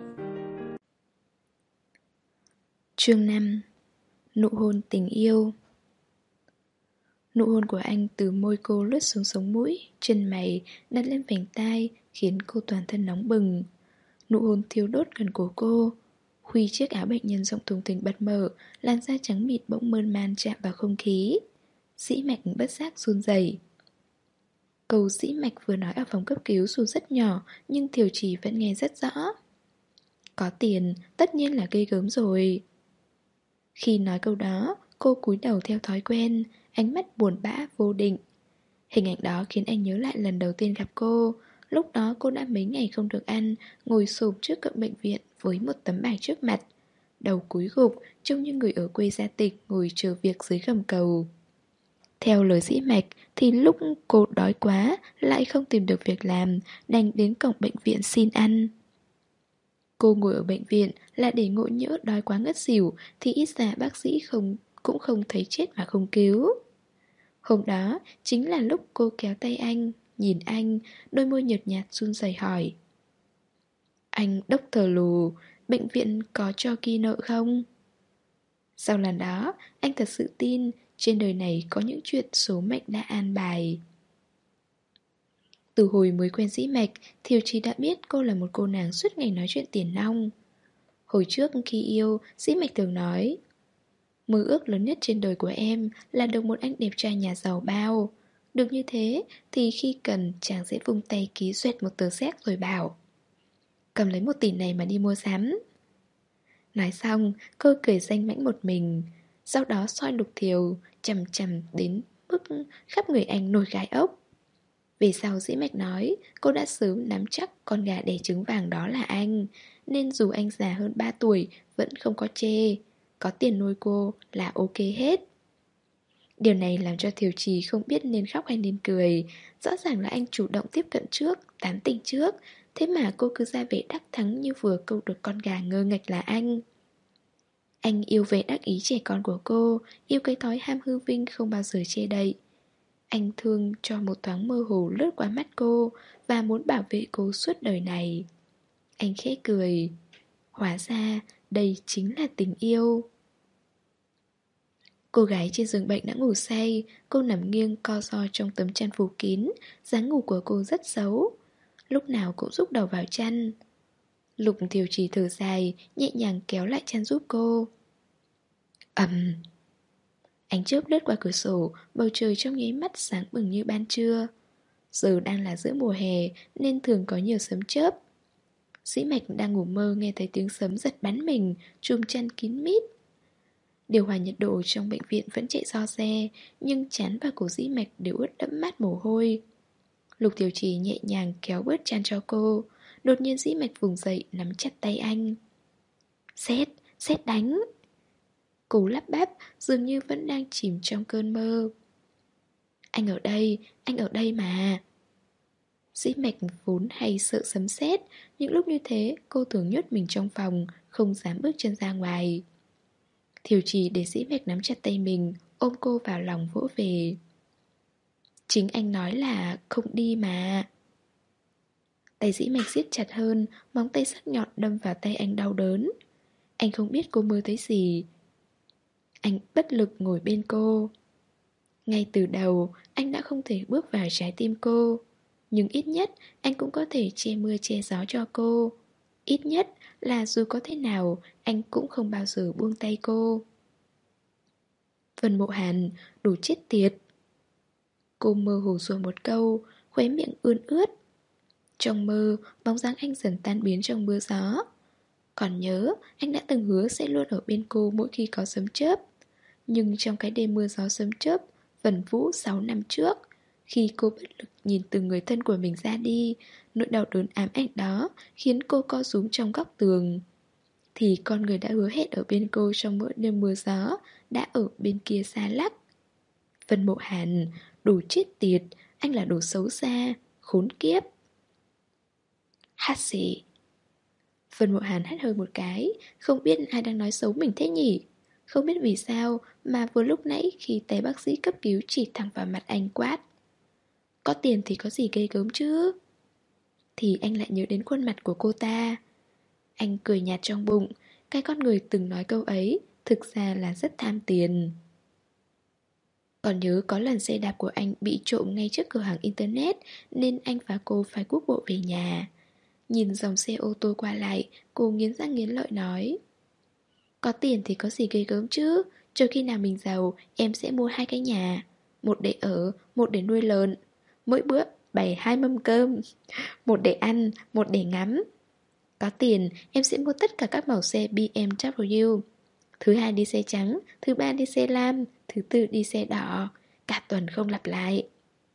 Chương năm. Nụ hôn tình yêu. Nụ hôn của anh từ môi cô lướt xuống sống mũi, chân mày, đặt lên vành tai, khiến cô toàn thân nóng bừng. Nụ hôn thiêu đốt gần cổ cô. Khuy chiếc áo bệnh nhân rộng thùng thình bật mở, làn da trắng mịt bỗng mơn man chạm vào không khí. Dĩ mạch bất giác run rẩy. Câu dĩ mạch vừa nói ở phòng cấp cứu dù rất nhỏ, nhưng Thiều Trì vẫn nghe rất rõ. Có tiền, tất nhiên là ghê gớm rồi. Khi nói câu đó, cô cúi đầu theo thói quen, ánh mắt buồn bã vô định. Hình ảnh đó khiến anh nhớ lại lần đầu tiên gặp cô. Lúc đó cô đã mấy ngày không được ăn, ngồi xổm trước cổng bệnh viện với một tấm bảng trước mặt. Đầu cúi gục, trông như người ở quê gia tịch ngồi chờ việc dưới gầm cầu. Theo lời dĩ mạch thì lúc cô đói quá lại không tìm được việc làm, đành đến cổng bệnh viện xin ăn. Cô ngồi ở bệnh viện là để ngộ nhỡ đói quá ngất xỉu thì ít ra bác sĩ không cũng không thấy chết mà không cứu. Hôm đó chính là lúc cô kéo tay anh, nhìn anh, đôi môi nhợt nhạt run rẩy hỏi: Anh doctor Lù, bệnh viện có cho Ki nợ không? Sau lần đó, anh thật sự tin trên đời này có những chuyện số mệnh đã an bài. Từ hồi mới quen dĩ mạch, Thiều Trì đã biết cô là một cô nàng suốt ngày nói chuyện tiền nong. Hồi trước khi yêu, dĩ mạch thường nói: mơ ước lớn nhất trên đời của em là được một anh đẹp trai nhà giàu bao. Được như thế thì khi cần chàng sẽ vung tay ký xoẹt một tờ séc rồi bảo: cầm lấy một tỷ này mà đi mua sắm. Nói xong, cô cười danh mãnh một mình. Sau đó soi Lục Thiều, chằm chằm đến mức khắp người anh nổi gai ốc. Về sau dĩ mạch nói, cô đã sớm nắm chắc con gà đẻ trứng vàng đó là anh, nên dù anh già hơn ba tuổi vẫn không có chê. Có tiền nuôi cô là ok hết. Điều này làm cho Thiều Trì không biết nên khóc hay nên cười. Rõ ràng là anh chủ động tiếp cận trước, tán tỉnh trước, thế mà cô cứ ra vẻ đắc thắng như vừa câu được con gà ngơ ngạch là anh. Anh yêu vẻ đắc ý trẻ con của cô, yêu cái thói ham hư vinh không bao giờ che đậy. Anh thương cho một thoáng mơ hồ lướt qua mắt cô và muốn bảo vệ cô suốt đời này. Anh khẽ cười. Hóa ra đây chính là tình yêu. Cô gái trên giường bệnh đã ngủ say. Cô nằm nghiêng co ro trong tấm chăn phủ kín. Dáng ngủ của cô rất xấu, lúc nào cũng rúc đầu vào chăn. Lục Thiều Trì thở dài, nhẹ nhàng kéo lại chăn giúp cô. Ầm. Ánh chớp lướt qua cửa sổ, bầu trời trong nháy mắt sáng bừng như ban trưa. Giờ đang là giữa mùa hè nên thường có nhiều sấm chớp. Dĩ mạch đang ngủ mơ nghe thấy tiếng sấm giật bắn mình, chùm chăn kín mít. Điều hòa nhiệt độ trong bệnh viện vẫn chạy ro xe, nhưng trán và cổ dĩ mạch đều ướt đẫm mát mồ hôi. Lục Tiểu Trì nhẹ nhàng kéo bớt chăn cho cô. Đột nhiên dĩ mạch vùng dậy nắm chặt tay anh. Sét, sét đánh. Cô lắp bắp dường như vẫn đang chìm trong cơn mơ. Anh ở đây, anh ở đây mà. Dĩ mạch vốn hay sợ sấm sét, những lúc như thế cô thường nhốt mình trong phòng, không dám bước chân ra ngoài. Thiều Trì để dĩ mạch nắm chặt tay mình, ôm cô vào lòng vỗ về. Chính anh nói là không đi mà. Tay dĩ mạch siết chặt hơn, móng tay sắc nhọn đâm vào tay anh đau đớn. Anh không biết cô mơ thấy gì. Anh bất lực ngồi bên cô. Ngay từ đầu, anh đã không thể bước vào trái tim cô. Nhưng ít nhất, anh cũng có thể che mưa che gió cho cô. Ít nhất là dù có thế nào, anh cũng không bao giờ buông tay cô. Vân Mộ Hàn, đủ chết tiệt. Cô mơ hồ rồi một câu, khóe miệng ươn ướt. Trong mơ, bóng dáng anh dần tan biến trong mưa gió. Còn nhớ, anh đã từng hứa sẽ luôn ở bên cô mỗi khi có sấm chớp. Nhưng trong cái đêm mưa gió sấm chớp, Vân Vũ sáu năm trước, khi cô bất lực nhìn từng người thân của mình ra đi, nỗi đau đớn ám ảnh đó khiến cô co rúm trong góc tường. Thì con người đã hứa hẹn ở bên cô trong mỗi đêm mưa gió đã ở bên kia xa lắc. Vân Mộ Hàn, đồ chết tiệt, anh là đồ xấu xa, khốn kiếp. Hát xì. Vân Mộ Hàn hắt hơi một cái, không biết ai đang nói xấu mình thế nhỉ. Không biết vì sao mà vừa lúc nãy khi tay bác sĩ cấp cứu chỉ thẳng vào mặt anh quát: có tiền thì có gì ghê gớm chứ. Thì anh lại nhớ đến khuôn mặt của cô ta. Anh cười nhạt trong bụng, cái con người từng nói câu ấy thực ra là rất tham tiền. Còn nhớ có lần xe đạp của anh bị trộm ngay trước cửa hàng internet, nên anh và cô phải cuốc bộ về nhà. Nhìn dòng xe ô tô qua lại, cô nghiến răng nghiến lợi nói: có tiền thì có gì ghê gớm chứ. Chờ khi nào mình giàu, em sẽ mua hai cái nhà. Một để ở, một để nuôi lợn. Mỗi bữa bày hai mâm cơm. Một để ăn, một để ngắm. Có tiền, em sẽ mua tất cả các màu xe bê em vê. Thứ hai đi xe trắng, thứ ba đi xe lam, thứ tư đi xe đỏ. Cả tuần không lặp lại.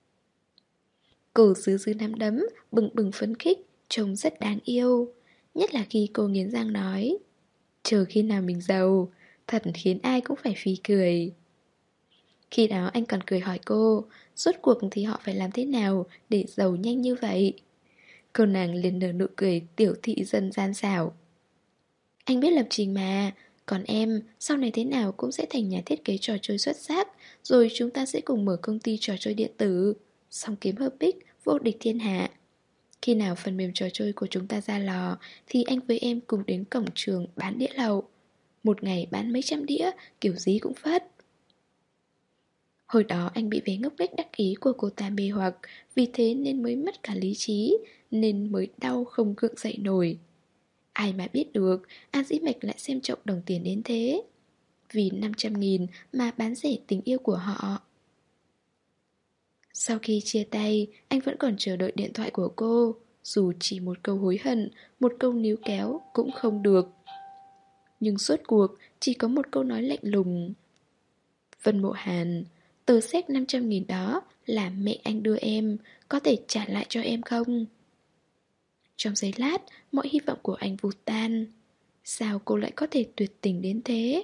Cô giữ giữ nắm đấm, bừng bừng phấn khích, trông rất đáng yêu. Nhất là khi cô nghiến răng nói: chờ khi nào mình giàu, thật khiến ai cũng phải phì cười. Khi đó anh còn cười hỏi cô, rốt cuộc thì họ phải làm thế nào để giàu nhanh như vậy. Cô nàng liền nở nụ cười tiểu thị dân gian xảo. Anh biết lập trình mà, còn em sau này thế nào cũng sẽ thành nhà thiết kế trò chơi xuất sắc, rồi chúng ta sẽ cùng mở công ty trò chơi điện tử, song kiếm hợp bích, vô địch thiên hạ. Khi nào phần mềm trò chơi của chúng ta ra lò thì anh với em cùng đến cổng trường bán đĩa lậu. Một ngày bán mấy trăm đĩa, kiểu gì cũng phất. Hồi đó anh bị vẻ ngốc nghếch đắc ý của cô ta mê hoặc, vì thế nên mới mất cả lý trí, nên mới đau không gượng dậy nổi. Ai mà biết được, An Dĩ Mạch lại xem trọng đồng tiền đến thế. Vì năm trăm nghìn mà bán rẻ tình yêu của họ. Sau khi chia tay, anh vẫn còn chờ đợi điện thoại của cô, dù chỉ một câu hối hận, một câu níu kéo cũng không được. Nhưng suốt cuộc chỉ có một câu nói lạnh lùng: Vân Mộ Hàn, tờ séc năm trăm nghìn đó là mẹ anh đưa em, có thể trả lại cho em không? Trong giây lát, mọi hy vọng của anh vụt tan. Sao cô lại có thể tuyệt tình đến thế?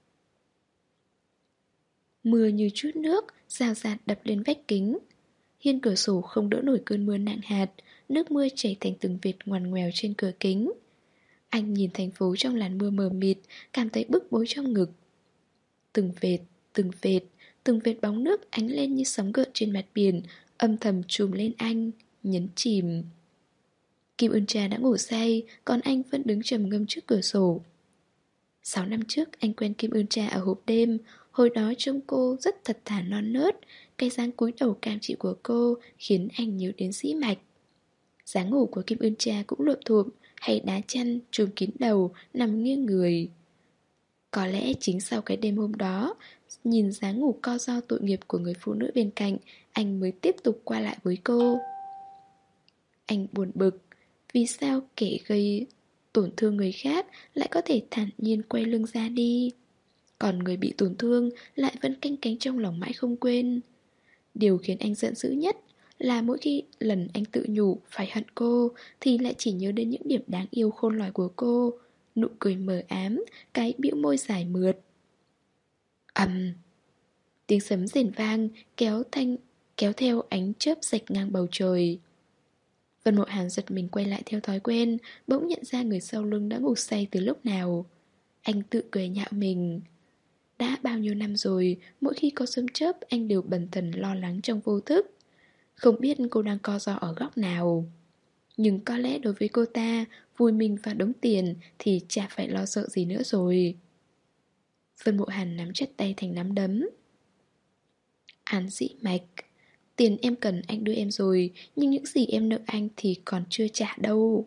Mưa như chút nước, rào rạt đập lên vách kính. Hiên cửa sổ không đỡ nổi cơn mưa nặng hạt, nước mưa chảy thành từng vệt ngoằn ngoèo trên cửa kính. Anh nhìn thành phố trong làn mưa mờ mịt, cảm thấy bức bối trong ngực. Từng vệt, từng vệt, từng vệt bóng nước ánh lên như sóng gợn trên mặt biển, âm thầm trùm lên anh, nhấn chìm. Kim Ưn Trà đã ngủ say, còn anh vẫn đứng trầm ngâm trước cửa sổ. Sáu năm trước anh quen Kim Ưn Trà ở hộp đêm. Hồi đó trông cô rất thật thà non nớt. Cái dáng cúi đầu cam chịu của cô khiến anh nhớ đến Dĩ Mạch. Dáng ngủ của Kim Ưn Trà cũng lụm thuộm, hay đá chăn, trùm kín đầu, nằm nghiêng người. Có lẽ chính sau cái đêm hôm đó, nhìn dáng ngủ co ro tội nghiệp của người phụ nữ bên cạnh, anh mới tiếp tục qua lại với cô. Anh buồn bực. Vì sao kẻ gây tổn thương người khác lại có thể thản nhiên quay lưng ra đi, còn người bị tổn thương lại vẫn canh cánh trong lòng mãi không quên. Điều khiến anh giận dữ nhất là mỗi khi lần anh tự nhủ phải hận cô thì lại chỉ nhớ đến những điểm đáng yêu khôn lỏi của cô, nụ cười mờ ám, cái bĩu môi dài mượt. Ầm, tiếng sấm rền vang kéo thanh kéo theo ánh chớp rạch ngang bầu trời. Vân Mộ Hàn giật mình quay lại theo thói quen, bỗng nhận ra người sau lưng đã ngủ say từ lúc nào. Anh tự cười nhạo mình. Đã bao nhiêu năm rồi, mỗi khi có sấm chớp anh đều bần thần lo lắng trong vô thức. Không biết cô đang co ro ở góc nào. Nhưng có lẽ đối với cô ta, vui mình và đống tiền thì chả phải lo sợ gì nữa rồi. Vân Mộ Hàn nắm chặt tay thành nắm đấm. An Dĩ Mạch, tiền em cần anh đưa em rồi, nhưng những gì em nợ anh thì còn chưa trả đâu.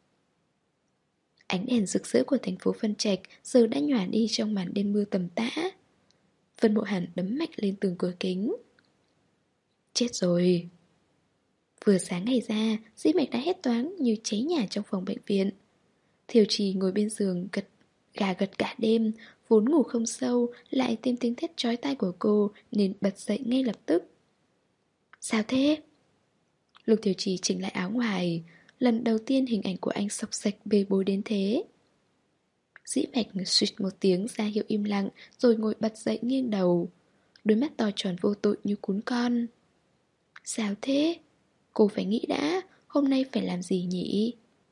Ánh đèn rực rỡ của thành phố Vân Trạch giờ đã nhòa đi trong màn đêm mưa tầm tã. Vân Mộ Hàn đấm mạnh lên tường cửa kính. Chết rồi. Vừa sáng ngày ra, Dĩ Mạch đã hét toáng như cháy nhà trong phòng bệnh viện. Thiều Trì ngồi bên giường gật gà gật cả đêm, vốn ngủ không sâu, lại thêm tiếng thét chói tai của cô nên bật dậy ngay lập tức. Sao thế? Lục Thiều Trì chỉnh lại áo ngoài. Lần đầu tiên hình ảnh của anh sộc sạch bê bối đến thế. Dĩ Mạch suýt một tiếng ra hiệu im lặng, rồi ngồi bật dậy nghiêng đầu. Đôi mắt to tròn vô tội như cún con. Sao thế? Cô phải nghĩ đã, hôm nay phải làm gì nhỉ?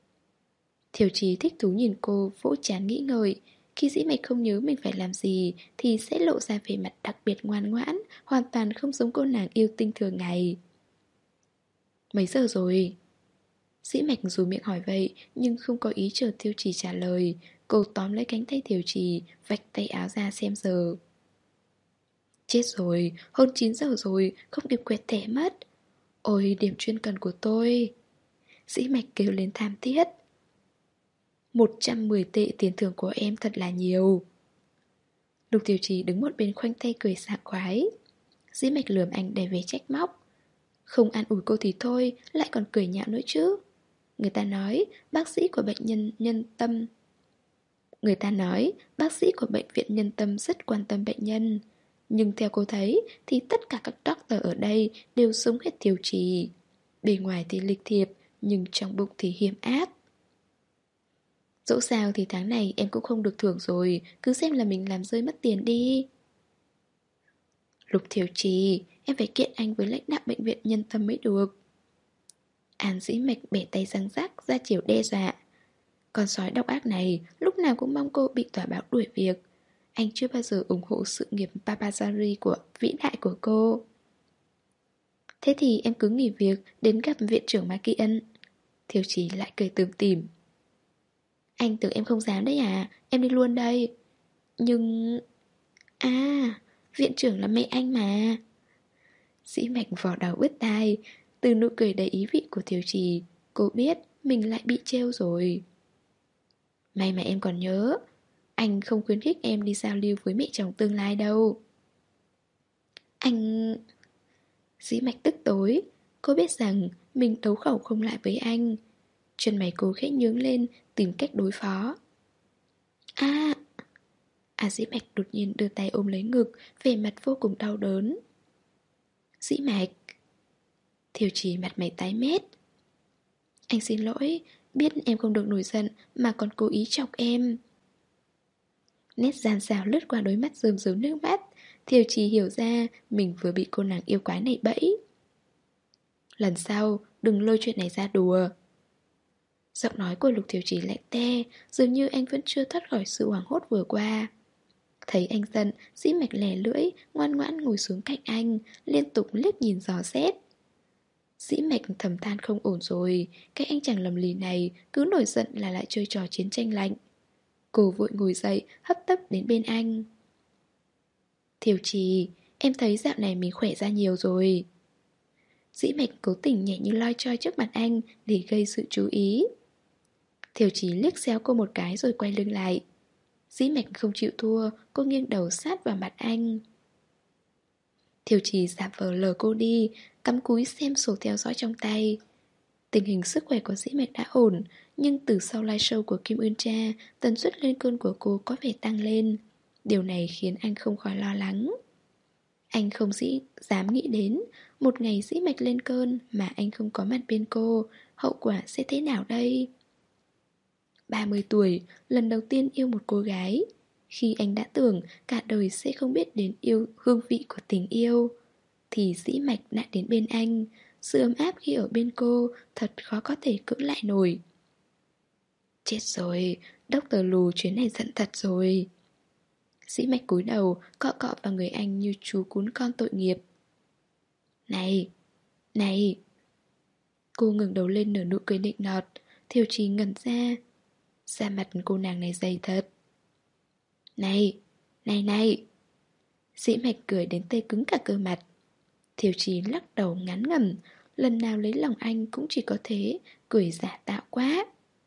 Thiểu Chí thích thú nhìn cô vỗ trán nghĩ ngợi. Khi Dĩ Mạch không nhớ mình phải làm gì thì sẽ lộ ra vẻ mặt đặc biệt ngoan ngoãn, hoàn toàn không giống cô nàng yêu tinh thường ngày. Mấy giờ rồi? Dĩ Mạch dù miệng hỏi vậy nhưng không có ý chờ Thiểu Chí trả lời. Cô tóm lấy cánh tay Thiểu Chí, vạch tay áo ra xem giờ. Chết rồi, hơn chín giờ rồi, không kịp quẹt thẻ mất. Ôi, điểm chuyên cần của tôi. Dĩ Mạch kêu lên thảm thiết. Một trăm mười tệ tiền thưởng của em thật là nhiều. Lục Tiểu Trì đứng một bên khoanh tay cười sảng khoái. Dĩ Mạch lườm anh đầy vẻ trách móc. Không an ủi cô thì thôi, lại còn cười nhạo nữa chứ. Người ta nói bác sĩ của bệnh nhân nhân tâm Người ta nói bác sĩ của bệnh viện nhân tâm rất quan tâm bệnh nhân. Nhưng theo cô thấy thì tất cả các doctor ở đây đều sống hết Tiểu Trì. Bề ngoài thì lịch thiệp, nhưng trong bụng thì hiểm ác. Dẫu sao thì tháng này em cũng không được thưởng rồi, cứ xem là mình làm rơi mất tiền đi. Lục Thiểu Trì, em phải kiện anh với lãnh đạo bệnh viện nhân tâm mới được. An Dĩ Mạch bẻ tay răng rắc ra chiều đe dọa. Con sói độc ác này lúc nào cũng mong cô bị tòa báo đuổi việc. Anh chưa bao giờ ủng hộ sự nghiệp Papazari của vĩ đại của cô. Thế thì em cứ nghỉ việc đến gặp viện trưởng Makian. Thiểu Trì lại cười tủm tỉm. Anh tưởng em không dám đấy à, em đi luôn đây. Nhưng... À, viện trưởng là mẹ anh mà. Dĩ Mạch vò đầu bứt tai. Từ nụ cười đầy ý vị của Thiểu Trì, cô biết mình lại bị trêu rồi. May mà em còn nhớ, anh không khuyến khích em đi giao lưu với mẹ chồng tương lai đâu. Anh... Dĩ Mạch tức tối. Cô biết rằng mình đấu khẩu không lại với anh. Chân mày cô khẽ nhướng lên, tìm cách đối phó. À... À Dĩ Mạch đột nhiên đưa tay ôm lấy ngực, vẻ mặt vô cùng đau đớn. Dĩ Mạch. Thiểu Trì mặt mày tái mét. Anh xin lỗi, biết em không được nổi giận mà còn cố ý chọc em. Nét gian xảo lướt qua đôi mắt rơm rớm nước mắt. Thiểu Trì hiểu ra mình vừa bị cô nàng yêu quái này bẫy. Lần sau đừng lôi chuyện này ra đùa. Giọng nói của Lục Thiểu Trì lạnh te, dường như anh vẫn chưa thoát khỏi sự hoảng hốt vừa qua. Thấy anh giận, Dĩ Mạch lè lưỡi, ngoan ngoãn ngồi xuống cạnh anh, liên tục liếc nhìn dò xét. Dĩ Mạch thầm than không ổn rồi, cái anh chàng lầm lì này cứ nổi giận là lại chơi trò chiến tranh lạnh. Cô vội ngồi dậy, hấp tấp đến bên anh. Thiểu Trì, em thấy dạo này mình khỏe ra nhiều rồi. Dĩ Mạch cố tình nhảy như loi choi trước mặt anh để gây sự chú ý. Thiểu Trì liếc xéo cô một cái rồi quay lưng lại. Dĩ Mạch không chịu thua, cô nghiêng đầu sát vào mặt anh. Thiểu Trì giả vờ lờ cô đi, cắm cúi xem sổ theo dõi trong tay. Tình hình sức khỏe của Dĩ Mạch đã ổn, nhưng từ sau live show của Kim Eun Cha, tần suất lên cơn của cô có vẻ tăng lên. Điều này khiến anh không khỏi lo lắng. Anh không dĩ dám nghĩ đến một ngày Dĩ Mạch lên cơn mà anh không có mặt bên cô, hậu quả sẽ thế nào đây? ba mươi tuổi, lần đầu tiên yêu một cô gái. Khi anh đã tưởng cả đời sẽ không biết đến yêu hương vị của tình yêu, thì Dĩ Mạch đã đến bên anh. Sự ấm áp khi ở bên cô thật khó có thể cưỡng lại nổi. Chết rồi, doctor Lù chuyến này giận thật rồi. Dĩ Mạch cúi đầu, cọ cọ vào người anh như chú cún con tội nghiệp. Này, này. Cô ngẩng đầu lên nở nụ cười nịnh nọt. Thiểu Trì ngẩn ra. Da mặt cô nàng này dày thật. Này, này này. Dĩ Mạch cười đến tê cứng cả cơ mặt. Thiểu Trì lắc đầu ngán ngẩm. Lần nào lấy lòng anh cũng chỉ có thế, cười giả tạo quá.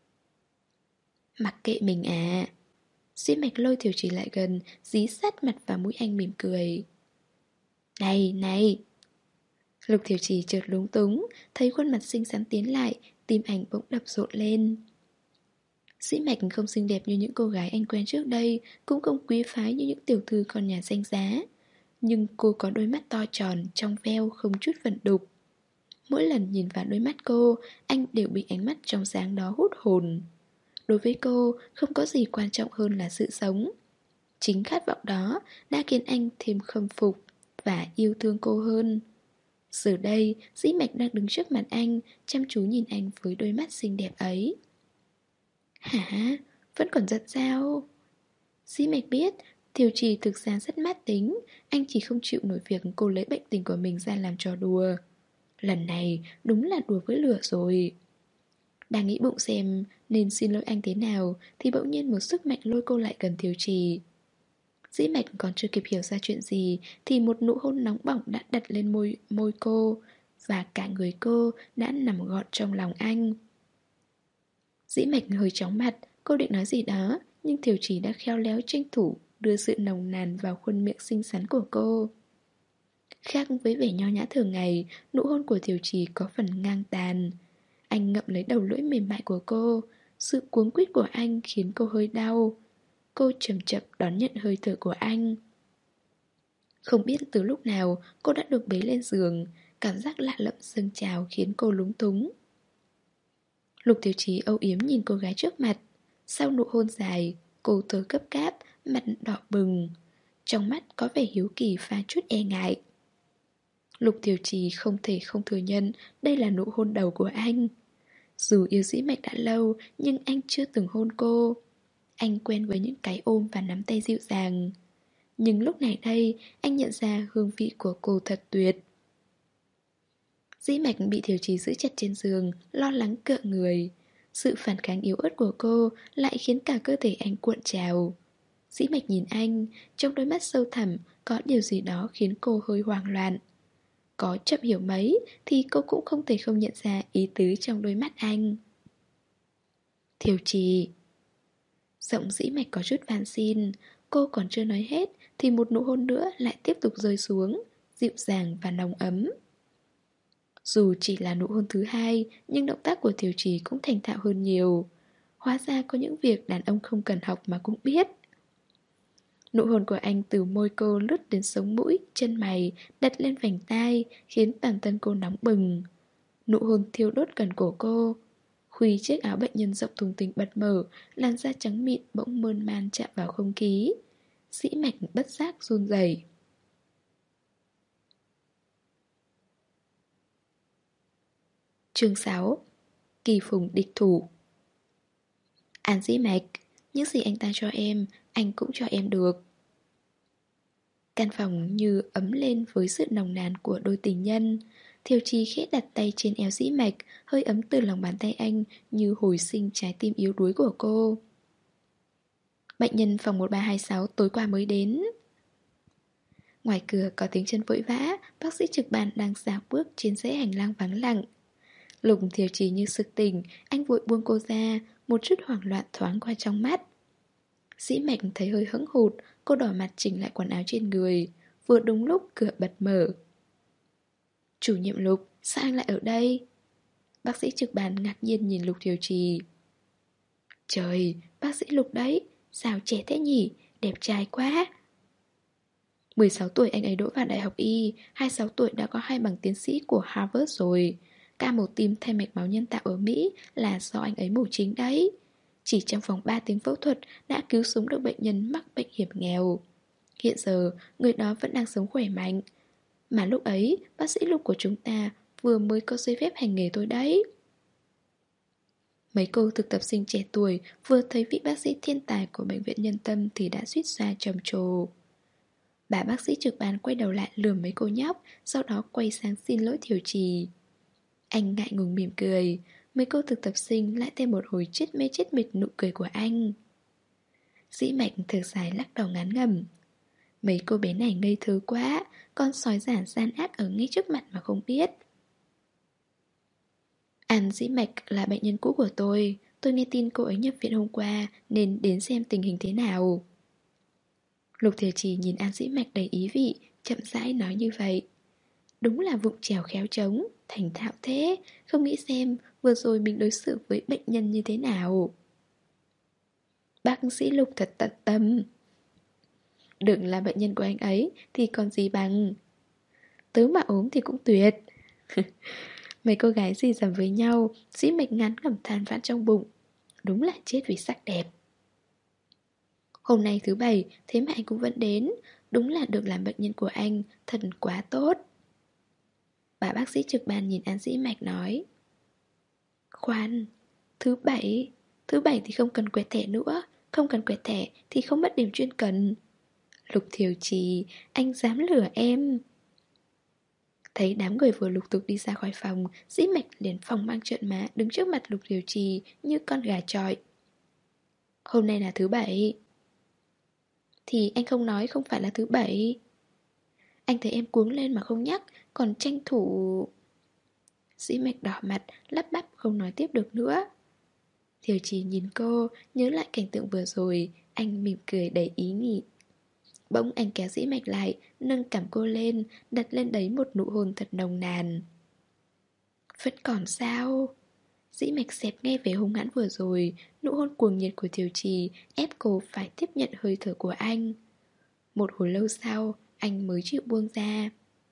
Mặc kệ mình à. Dĩ Mạch lôi Thiểu Trì lại gần, dí sát mặt vào mũi anh mỉm cười. Này, này. Lục Thiểu Trì chợt lúng túng, thấy khuôn mặt xinh xắn tiến lại, tim anh bỗng đập rộn lên. Dĩ Mạch không xinh đẹp như những cô gái anh quen trước đây, cũng không quý phái như những tiểu thư con nhà danh giá. Nhưng cô có đôi mắt to tròn, trong veo, không chút vẩn đục. Mỗi lần nhìn vào đôi mắt cô, anh đều bị ánh mắt trong sáng đó hút hồn. Đối với cô, không có gì quan trọng hơn là sự sống. Chính khát vọng đó đã khiến anh thêm khâm phục và yêu thương cô hơn. Giờ đây, Dĩ Mạch đang đứng trước mặt anh, chăm chú nhìn anh với đôi mắt xinh đẹp ấy. Hả? Vẫn còn giận sao? Dĩ Mạch biết Thiều Trì thực ra rất mát tính. Anh chỉ không chịu nổi việc cô lấy bệnh tình của mình ra làm trò đùa. Lần này đúng là đùa với lửa rồi. Đang nghĩ bụng xem nên xin lỗi anh thế nào thì bỗng nhiên một sức mạnh lôi cô lại gần Thiều Trì. Dĩ Mạch còn chưa kịp hiểu ra chuyện gì thì một nụ hôn nóng bỏng đã đặt lên môi, môi cô, và cả người cô đã nằm gọn trong lòng anh. Dĩ Mạch hơi chóng mặt, cô định nói gì đó, nhưng Thiều Trì đã khéo léo tranh thủ đưa sự nồng nàn vào khuôn miệng xinh xắn của cô. Khác với vẻ nho nhã thường ngày, nụ hôn của Thiều Trì có phần ngang tàn. Anh ngậm lấy đầu lưỡi mềm mại của cô. Sự cuống quýt của anh khiến cô hơi đau. Cô chậm chậm đón nhận hơi thở của anh. Không biết từ lúc nào cô đã được bế lên giường. Cảm giác lạ lẫm dâng trào khiến cô lúng túng. Lục Thiều Chí âu yếm nhìn cô gái trước mặt. Sau nụ hôn dài, cô thở gấp gáp, mặt đỏ bừng. Trong mắt có vẻ hiếu kỳ pha chút e ngại. Lục Thiều Chí không thể không thừa nhận đây là nụ hôn đầu của anh. Dù yêu Dĩ Mạch đã lâu, nhưng anh chưa từng hôn cô. Anh quen với những cái ôm và nắm tay dịu dàng. Nhưng lúc này đây, anh nhận ra hương vị của cô thật tuyệt. Dĩ Mạch bị Thiều Chí giữ chặt trên giường, lo lắng cựa người. Sự phản kháng yếu ớt của cô lại khiến cả cơ thể anh cuộn trào. Dĩ Mạch nhìn anh, trong đôi mắt sâu thẳm có điều gì đó khiến cô hơi hoang loạn. Có chậm hiểu mấy thì cô cũng không thể không nhận ra ý tứ trong đôi mắt anh. Thiều Trì. Giọng Dĩ Mạch có chút van xin. Cô còn chưa nói hết thì một nụ hôn nữa lại tiếp tục rơi xuống, dịu dàng và nồng ấm. Dù chỉ là nụ hôn thứ hai, nhưng động tác của Thiều Trì cũng thành thạo hơn nhiều. Hóa ra có những việc đàn ông không cần học mà cũng biết. Nụ hôn của anh từ môi cô lướt đến sống mũi, chân mày, đặt lên vành tai, khiến toàn thân cô nóng bừng. Nụ hôn thiêu đốt gần cổ cô. Khuy chiếc áo bệnh nhân rộng thùng thình bật mở, làn da trắng mịn bỗng mơn man chạm vào không khí. Dĩ Mạch bất giác run rẩy. Chương sáu. Kỳ phùng địch thủ. An Dĩ Mạch, những gì anh ta cho em, anh cũng cho em được. Căn phòng như ấm lên với sự nồng nàn của đôi tình nhân. Thiều Trì khẽ đặt tay trên eo Dĩ Mạch, hơi ấm từ lòng bàn tay anh như hồi sinh trái tim yếu đuối của cô. Bệnh nhân phòng một ba hai sáu tối qua mới đến. Ngoài cửa có tiếng chân vội vã, bác sĩ trực ban đang dạo bước trên dãy hành lang vắng lặng. Lục Thiều Trì như sực tỉnh, anh vội buông cô ra, một chút hoảng loạn thoáng qua trong mắt. Dĩ Mạch thấy hơi hững hụt, cô đỏ mặt chỉnh lại quần áo trên người. Vừa đúng lúc cửa bật mở. Chủ nhiệm Lục, sao anh lại ở đây? Bác sĩ trực ban ngạc nhiên nhìn Lục Thiều Trì. Trời, bác sĩ Lục đấy, sao trẻ thế nhỉ, đẹp trai quá. mười sáu tuổi anh ấy đỗ vào đại học y, hai mươi sáu tuổi đã có hai bằng tiến sĩ của Harvard rồi. Ca mổ tim thay mạch máu nhân tạo ở Mỹ là do anh ấy mổ chính đấy. Chỉ trong vòng ba tiếng phẫu thuật đã cứu sống được bệnh nhân mắc bệnh hiểm nghèo. Hiện giờ, người đó vẫn đang sống khỏe mạnh. Mà lúc ấy, bác sĩ Lục của chúng ta vừa mới có giấy phép hành nghề thôi đấy. Mấy cô thực tập sinh trẻ tuổi vừa thấy vị bác sĩ thiên tài của bệnh viện Nhân Tâm thì đã suýt xoa trầm trồ. Bà bác sĩ trực ban quay đầu lại lườm mấy cô nhóc, sau đó quay sang xin lỗi Thiều Trì. Anh ngại ngùng mỉm cười. Mấy cô thực tập sinh lại thêm một hồi chết mê chết mệt nụ cười của anh. Dĩ Mạch thở dài lắc đầu ngán ngẩm. Mấy cô bé này ngây thơ quá, con sói giản gian ác ở ngay trước mặt mà không biết. An Dĩ Mạch là bệnh nhân cũ của tôi. Tôi nghe tin cô ấy nhập viện hôm qua nên đến xem tình hình thế nào. Lục Thiều Trì nhìn An Dĩ Mạch đầy ý vị, chậm rãi nói như vậy. Đúng là vụng trèo khéo trống, thành thạo thế. Không nghĩ xem vừa rồi mình đối xử với bệnh nhân như thế nào. Bác sĩ Lục thật tận tâm. Đừng là bệnh nhân của anh ấy thì còn gì bằng. Tớ mà ốm thì cũng tuyệt. Mấy cô gái dì dầm với nhau, Dĩ Mạch ngắn ngẩm than vãn trong bụng. Đúng là chết vì sắc đẹp. Hôm nay thứ bảy, thế mà anh cũng vẫn đến. Đúng là được làm bệnh nhân của anh, thật quá tốt. Bà bác sĩ trực ban nhìn An Dĩ Mạch nói. Khoan, thứ bảy, Thứ bảy thì không cần quẹt thẻ nữa. Không cần quẹt thẻ thì không mất điểm chuyên cần. Lục Thiều Trì, anh dám lừa em. Thấy đám người vừa lục tục đi ra khỏi phòng, Dĩ Mạch liền phòng mang trợn má đứng trước mặt Lục Thiều Trì như con gà chọi. Hôm nay là thứ bảy. Thì anh không nói không phải là thứ bảy. Anh thấy em cuống lên mà không nhắc, còn tranh thủ... Dĩ Mạch đỏ mặt, lắp bắp không nói tiếp được nữa. Thiều Trì nhìn cô, nhớ lại cảnh tượng vừa rồi, anh mỉm cười đầy ý nhị. Bỗng anh kéo Dĩ Mạch lại, nâng cằm cô lên, đặt lên đấy một nụ hôn thật nồng nàn. Vẫn còn sao? Dĩ Mạch xẹp nghe về hung hãn vừa rồi, nụ hôn cuồng nhiệt của Thiều Trì ép cô phải tiếp nhận hơi thở của anh. Một hồi lâu sau, anh mới chịu buông ra.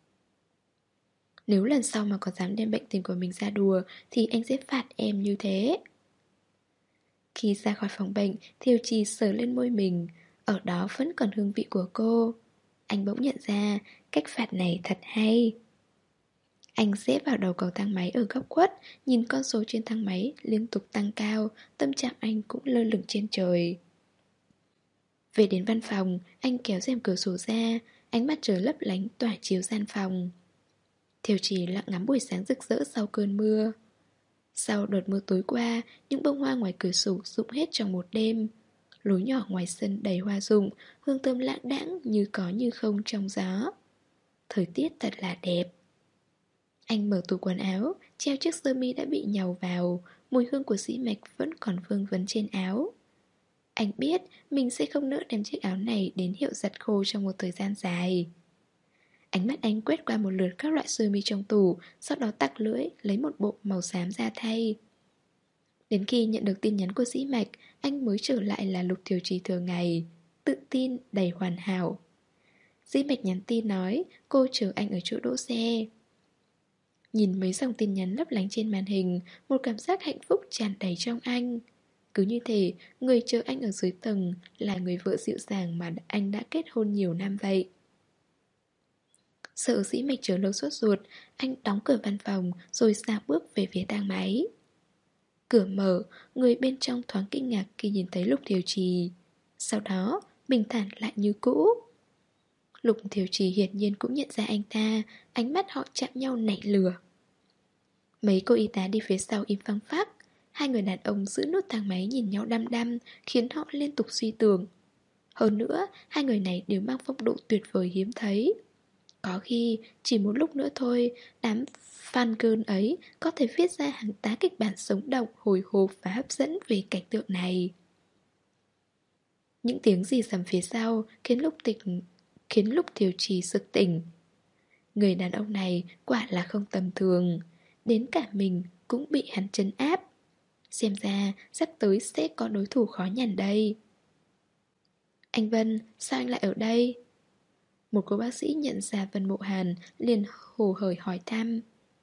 Nếu lần sau mà còn dám đem bệnh tình của mình ra đùa thì anh sẽ phạt em như thế. Khi ra khỏi phòng bệnh, Thiều Trì sờ lên môi mình, ở đó vẫn còn hương vị của cô. Anh bỗng nhận ra cách phạt này thật hay. Anh rẽ vào đầu cầu thang máy ở góc khuất, nhìn con số trên thang máy liên tục tăng cao, tâm trạng anh cũng lơ lửng trên trời. Về đến văn phòng, anh kéo rèm cửa sổ ra, ánh mặt trời lấp lánh tỏa chiếu gian phòng. Thiều Trì lặng ngắm buổi sáng rực rỡ sau cơn mưa. Sau đợt mưa tối qua, những bông hoa ngoài cửa sổ rụng hết trong một đêm. Lối nhỏ ngoài sân đầy hoa rụng, hương thơm lãng đãng như có như không trong gió. Thời tiết thật là đẹp. Anh mở tủ quần áo, treo chiếc sơ mi đã bị nhàu vào, mùi hương của Dĩ Mạch vẫn còn vương vấn trên áo. Anh biết mình sẽ không nỡ đem chiếc áo này đến hiệu giặt khô trong một thời gian dài. Ánh mắt anh quét qua một lượt các loại sơ mi trong tủ, sau đó tặc lưỡi lấy một bộ màu xám ra thay. Đến khi nhận được tin nhắn của Dĩ Mạch, anh mới trở lại là Lục Thiều Trì thường ngày, tự tin, đầy hoàn hảo. Dĩ Mạch nhắn tin nói cô chờ anh ở chỗ đỗ xe. Nhìn mấy dòng tin nhắn lấp lánh trên màn hình, một cảm giác hạnh phúc tràn đầy trong anh. Cứ như thể người chờ anh ở dưới tầng là người vợ dịu dàng mà anh đã kết hôn nhiều năm vậy. Sợ Dĩ Mạch chờ lâu sốt ruột, anh đóng cửa văn phòng rồi xa bước về phía thang máy. Cửa mở, người bên trong thoáng kinh ngạc khi nhìn thấy Lục Thiều Trì. Sau đó, bình thản lại như cũ. Lục Thiều Trì hiển nhiên cũng nhận ra anh ta, ánh mắt họ chạm nhau nảy lửa. Mấy cô y tá đi phía sau im phăng phắc. Hai người đàn ông giữ nút thang máy nhìn nhau đăm đăm, khiến họ liên tục suy tưởng. Hơn nữa, hai người này đều mang phong độ tuyệt vời hiếm thấy. Có khi, chỉ một lúc nữa thôi, đám fan girl ấy có thể viết ra hàng tá kịch bản sống động, hồi hộp và hấp dẫn về cảnh tượng này. Những tiếng rì rầm phía sau khiến lúc tịch khiến Lục Thiều Trì sực tỉnh. Người đàn ông này quả là không tầm thường, đến cả mình cũng bị hắn trấn áp. Xem ra sắp tới sẽ có đối thủ khó nhằn đây. Anh Vân, sao anh lại ở đây? Một cô bác sĩ nhận ra Vân Mộ Hàn liền hồ hởi hỏi thăm.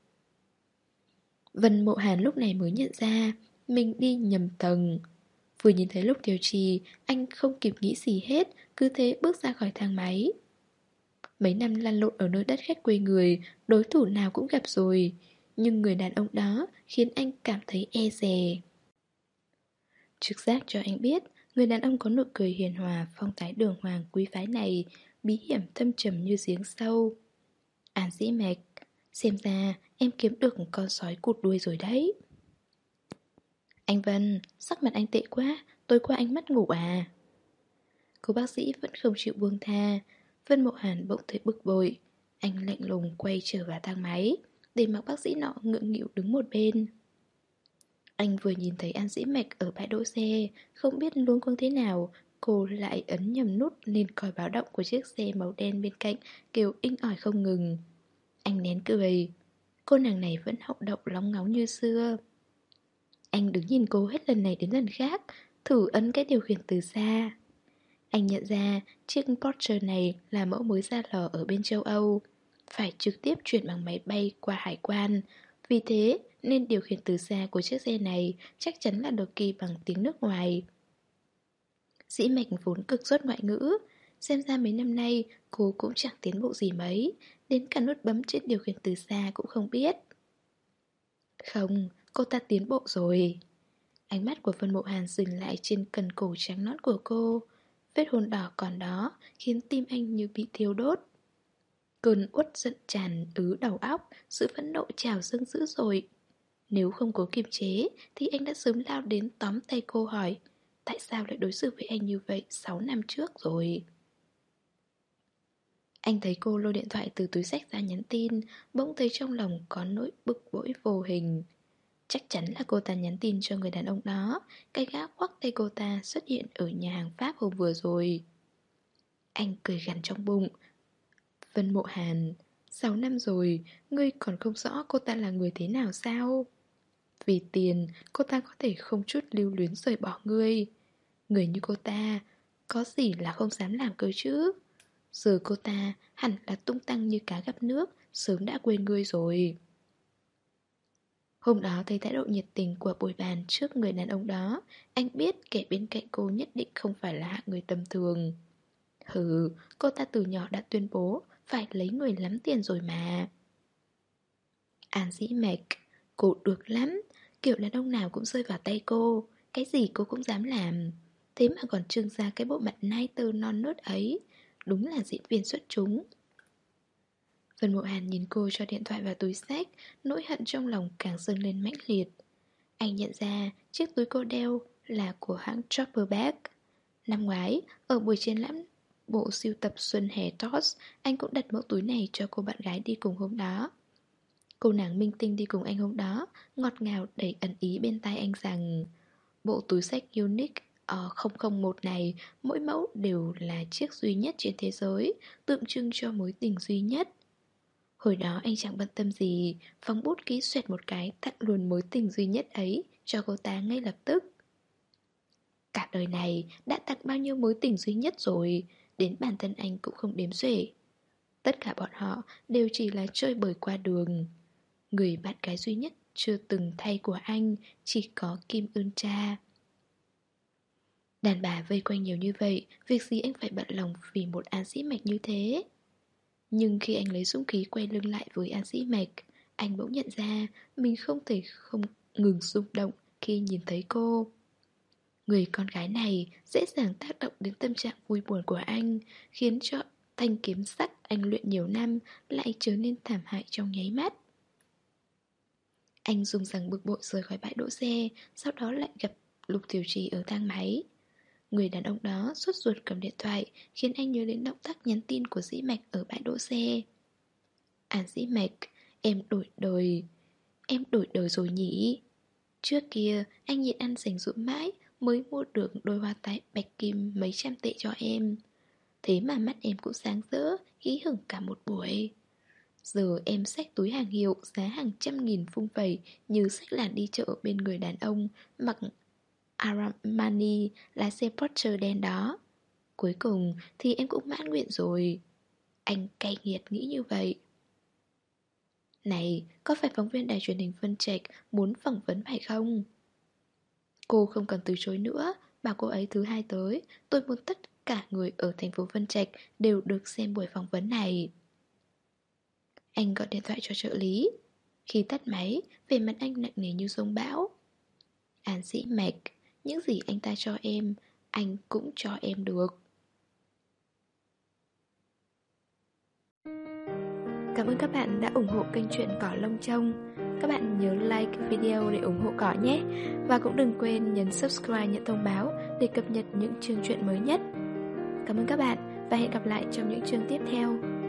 Vân Mộ Hàn lúc này mới nhận ra mình đi nhầm tầng. Vừa nhìn thấy Lục Thiều Trì, anh không kịp nghĩ gì hết, cứ thế bước ra khỏi thang máy. Mấy năm lăn lộn ở nơi đất khách quê người, đối thủ nào cũng gặp rồi, nhưng người đàn ông đó khiến anh cảm thấy e dè. Trực giác cho anh biết, người đàn ông có nụ cười hiền hòa, phong thái đường hoàng quý phái này bí hiểm thâm trầm như giếng sâu. An Dĩ Mạch, xem ra em kiếm được một con sói cụt đuôi rồi đấy. Anh Vân, sắc mặt anh tệ quá, tối qua anh mất ngủ à? Cô bác sĩ vẫn không chịu buông tha. Vân Mộ Hàn bỗng thấy bực bội. Anh lạnh lùng quay trở vào thang máy, để mặc bác sĩ nọ ngượng nghịu đứng một bên. Anh vừa nhìn thấy An Dĩ Mạch ở bãi đỗ xe, không biết luống cuống thế nào, cô lại ấn nhầm nút lên còi báo động của chiếc xe màu đen bên cạnh, kêu inh ỏi không ngừng. Anh nén cười. Cô nàng này vẫn hậu đậu lóng ngóng như xưa. Anh đứng nhìn cô hết lần này đến lần khác, thử ấn cái điều khiển từ xa. Anh nhận ra chiếc Porsche này là mẫu mới ra lò ở bên châu Âu, phải trực tiếp chuyển bằng máy bay qua hải quan. Vì thế nên điều khiển từ xa của chiếc xe này chắc chắn là được ghi bằng tiếng nước ngoài. Dĩ Mạch vốn cực dốt ngoại ngữ, xem ra mấy năm nay cô cũng chẳng tiến bộ gì mấy, đến cả nút bấm trên điều khiển từ xa cũng không biết. Không, cô ta tiến bộ rồi. Ánh mắt của Vân Mộ Hàn dừng lại trên cần cổ trắng nõn của cô. Vết hôn đỏ còn đó khiến tim anh như bị thiêu đốt. Cơn uất giận tràn ứ đầu óc, sự phẫn nộ trào dâng dữ dội. Nếu không cố kiềm chế thì anh đã sớm lao đến tóm tay cô hỏi tại sao lại đối xử với anh như vậy sáu năm trước rồi. Anh thấy cô lôi điện thoại từ túi xách ra nhắn tin, bỗng thấy trong lòng có nỗi bực bội vô hình. Chắc chắn là cô ta nhắn tin cho người đàn ông đó. Cái gã khoác tay cô ta xuất hiện ở nhà hàng Pháp hôm vừa rồi. Anh cười gằn trong bụng. Vân Mộ Hàn, sáu năm rồi, ngươi còn không rõ cô ta là người thế nào sao? Vì tiền, cô ta có thể không chút lưu luyến rời bỏ ngươi. Người như cô ta, có gì là không dám làm cơ chứ? Giờ cô ta hẳn là tung tăng như cá gặp nước, sớm đã quên ngươi rồi. Hôm đó thấy thái độ nhiệt tình của bồi bàn trước người đàn ông đó, anh biết kẻ bên cạnh cô nhất định không phải là hạng người tầm thường. Hừ, cô ta từ nhỏ đã tuyên bố phải lấy người lắm tiền rồi mà. An Dĩ Mạch, cô được lắm, kiểu đàn ông nào cũng rơi vào tay cô, cái gì cô cũng dám làm. Thế mà còn trưng ra cái bộ mặt nai tơ non nớt ấy, đúng là diễn viên xuất chúng. Vân Mộ Hàn nhìn cô cho điện thoại vào túi xách, nỗi hận trong lòng càng dâng lên mãnh liệt. Anh nhận ra chiếc túi cô đeo là của hãng Chopper Bag. Năm ngoái, ở buổi triển lãm bộ sưu tập xuân hè Toss, anh cũng đặt mẫu túi này cho cô bạn gái đi cùng hôm đó. Cô nàng minh tinh đi cùng anh hôm đó, ngọt ngào đầy ẩn ý bên tai anh rằng bộ túi xách Unique ở không không một này, mỗi mẫu đều là chiếc duy nhất trên thế giới, tượng trưng cho mối tình duy nhất. Hồi đó anh chẳng bận tâm gì, phóng bút ký xoẹt một cái tặng luôn mối tình duy nhất ấy cho cô ta ngay lập tức. Cả đời này đã tặng bao nhiêu mối tình duy nhất rồi, đến bản thân anh cũng không đếm xuể. Tất cả bọn họ đều chỉ là chơi bời qua đường. Người bạn gái duy nhất chưa từng thay của anh chỉ có Kim Ưn Cha. Đàn bà vây quanh nhiều như vậy, việc gì anh phải bận lòng vì một An Dĩ Mạch như thế? Nhưng khi anh lấy dũng khí quay lưng lại với An Dĩ Mạch, anh bỗng nhận ra mình không thể không ngừng rung động khi nhìn thấy cô. Người con gái này dễ dàng tác động đến tâm trạng vui buồn của anh, khiến cho thanh kiếm sắc anh luyện nhiều năm lại trở nên thảm hại trong nháy mắt. Anh dùng rằng bực bội rời khỏi bãi đỗ xe, sau đó lại gặp Lục Tiểu Trì ở thang máy. Người đàn ông đó sốt ruột cầm điện thoại, khiến anh nhớ đến động tác nhắn tin của Dĩ Mạch ở bãi đỗ xe. An Dĩ Mạch, em đổi đời. Em đổi đời rồi nhỉ? Trước kia, anh nhịn ăn dành dụm mãi mới mua được đôi hoa tai bạch kim mấy trăm tệ cho em. Thế mà mắt em cũng sáng rỡ, hí hửng cả một buổi. Giờ em xách túi hàng hiệu giá hàng trăm nghìn phung phẩy như xách làn đi chợ bên người đàn ông mặc Armani là xe Porsche đen đó. Cuối cùng thì em cũng mãn nguyện rồi. Anh cay nghiệt nghĩ như vậy. Này, có phải phóng viên đài truyền hình Vân Trạch muốn phỏng vấn phải không? Cô không cần từ chối nữa, bảo cô ấy thứ hai tới. Tôi muốn tất cả người ở thành phố Vân Trạch đều được xem buổi phỏng vấn này. Anh gọi điện thoại cho trợ lý. Khi tắt máy, vẻ mặt anh nặng nề như giông bão. An Dĩ Mạch, những gì anh ta cho em, anh cũng cho em được. Cảm ơn các bạn đã ủng hộ kênh Chuyện Cỏ Lông Trông. Các bạn nhớ like video để ủng hộ cỏ nhé. Và cũng đừng quên nhấn subscribe nhận thông báo để cập nhật những chương truyện mới nhất. Cảm ơn các bạn và hẹn gặp lại trong những chương tiếp theo.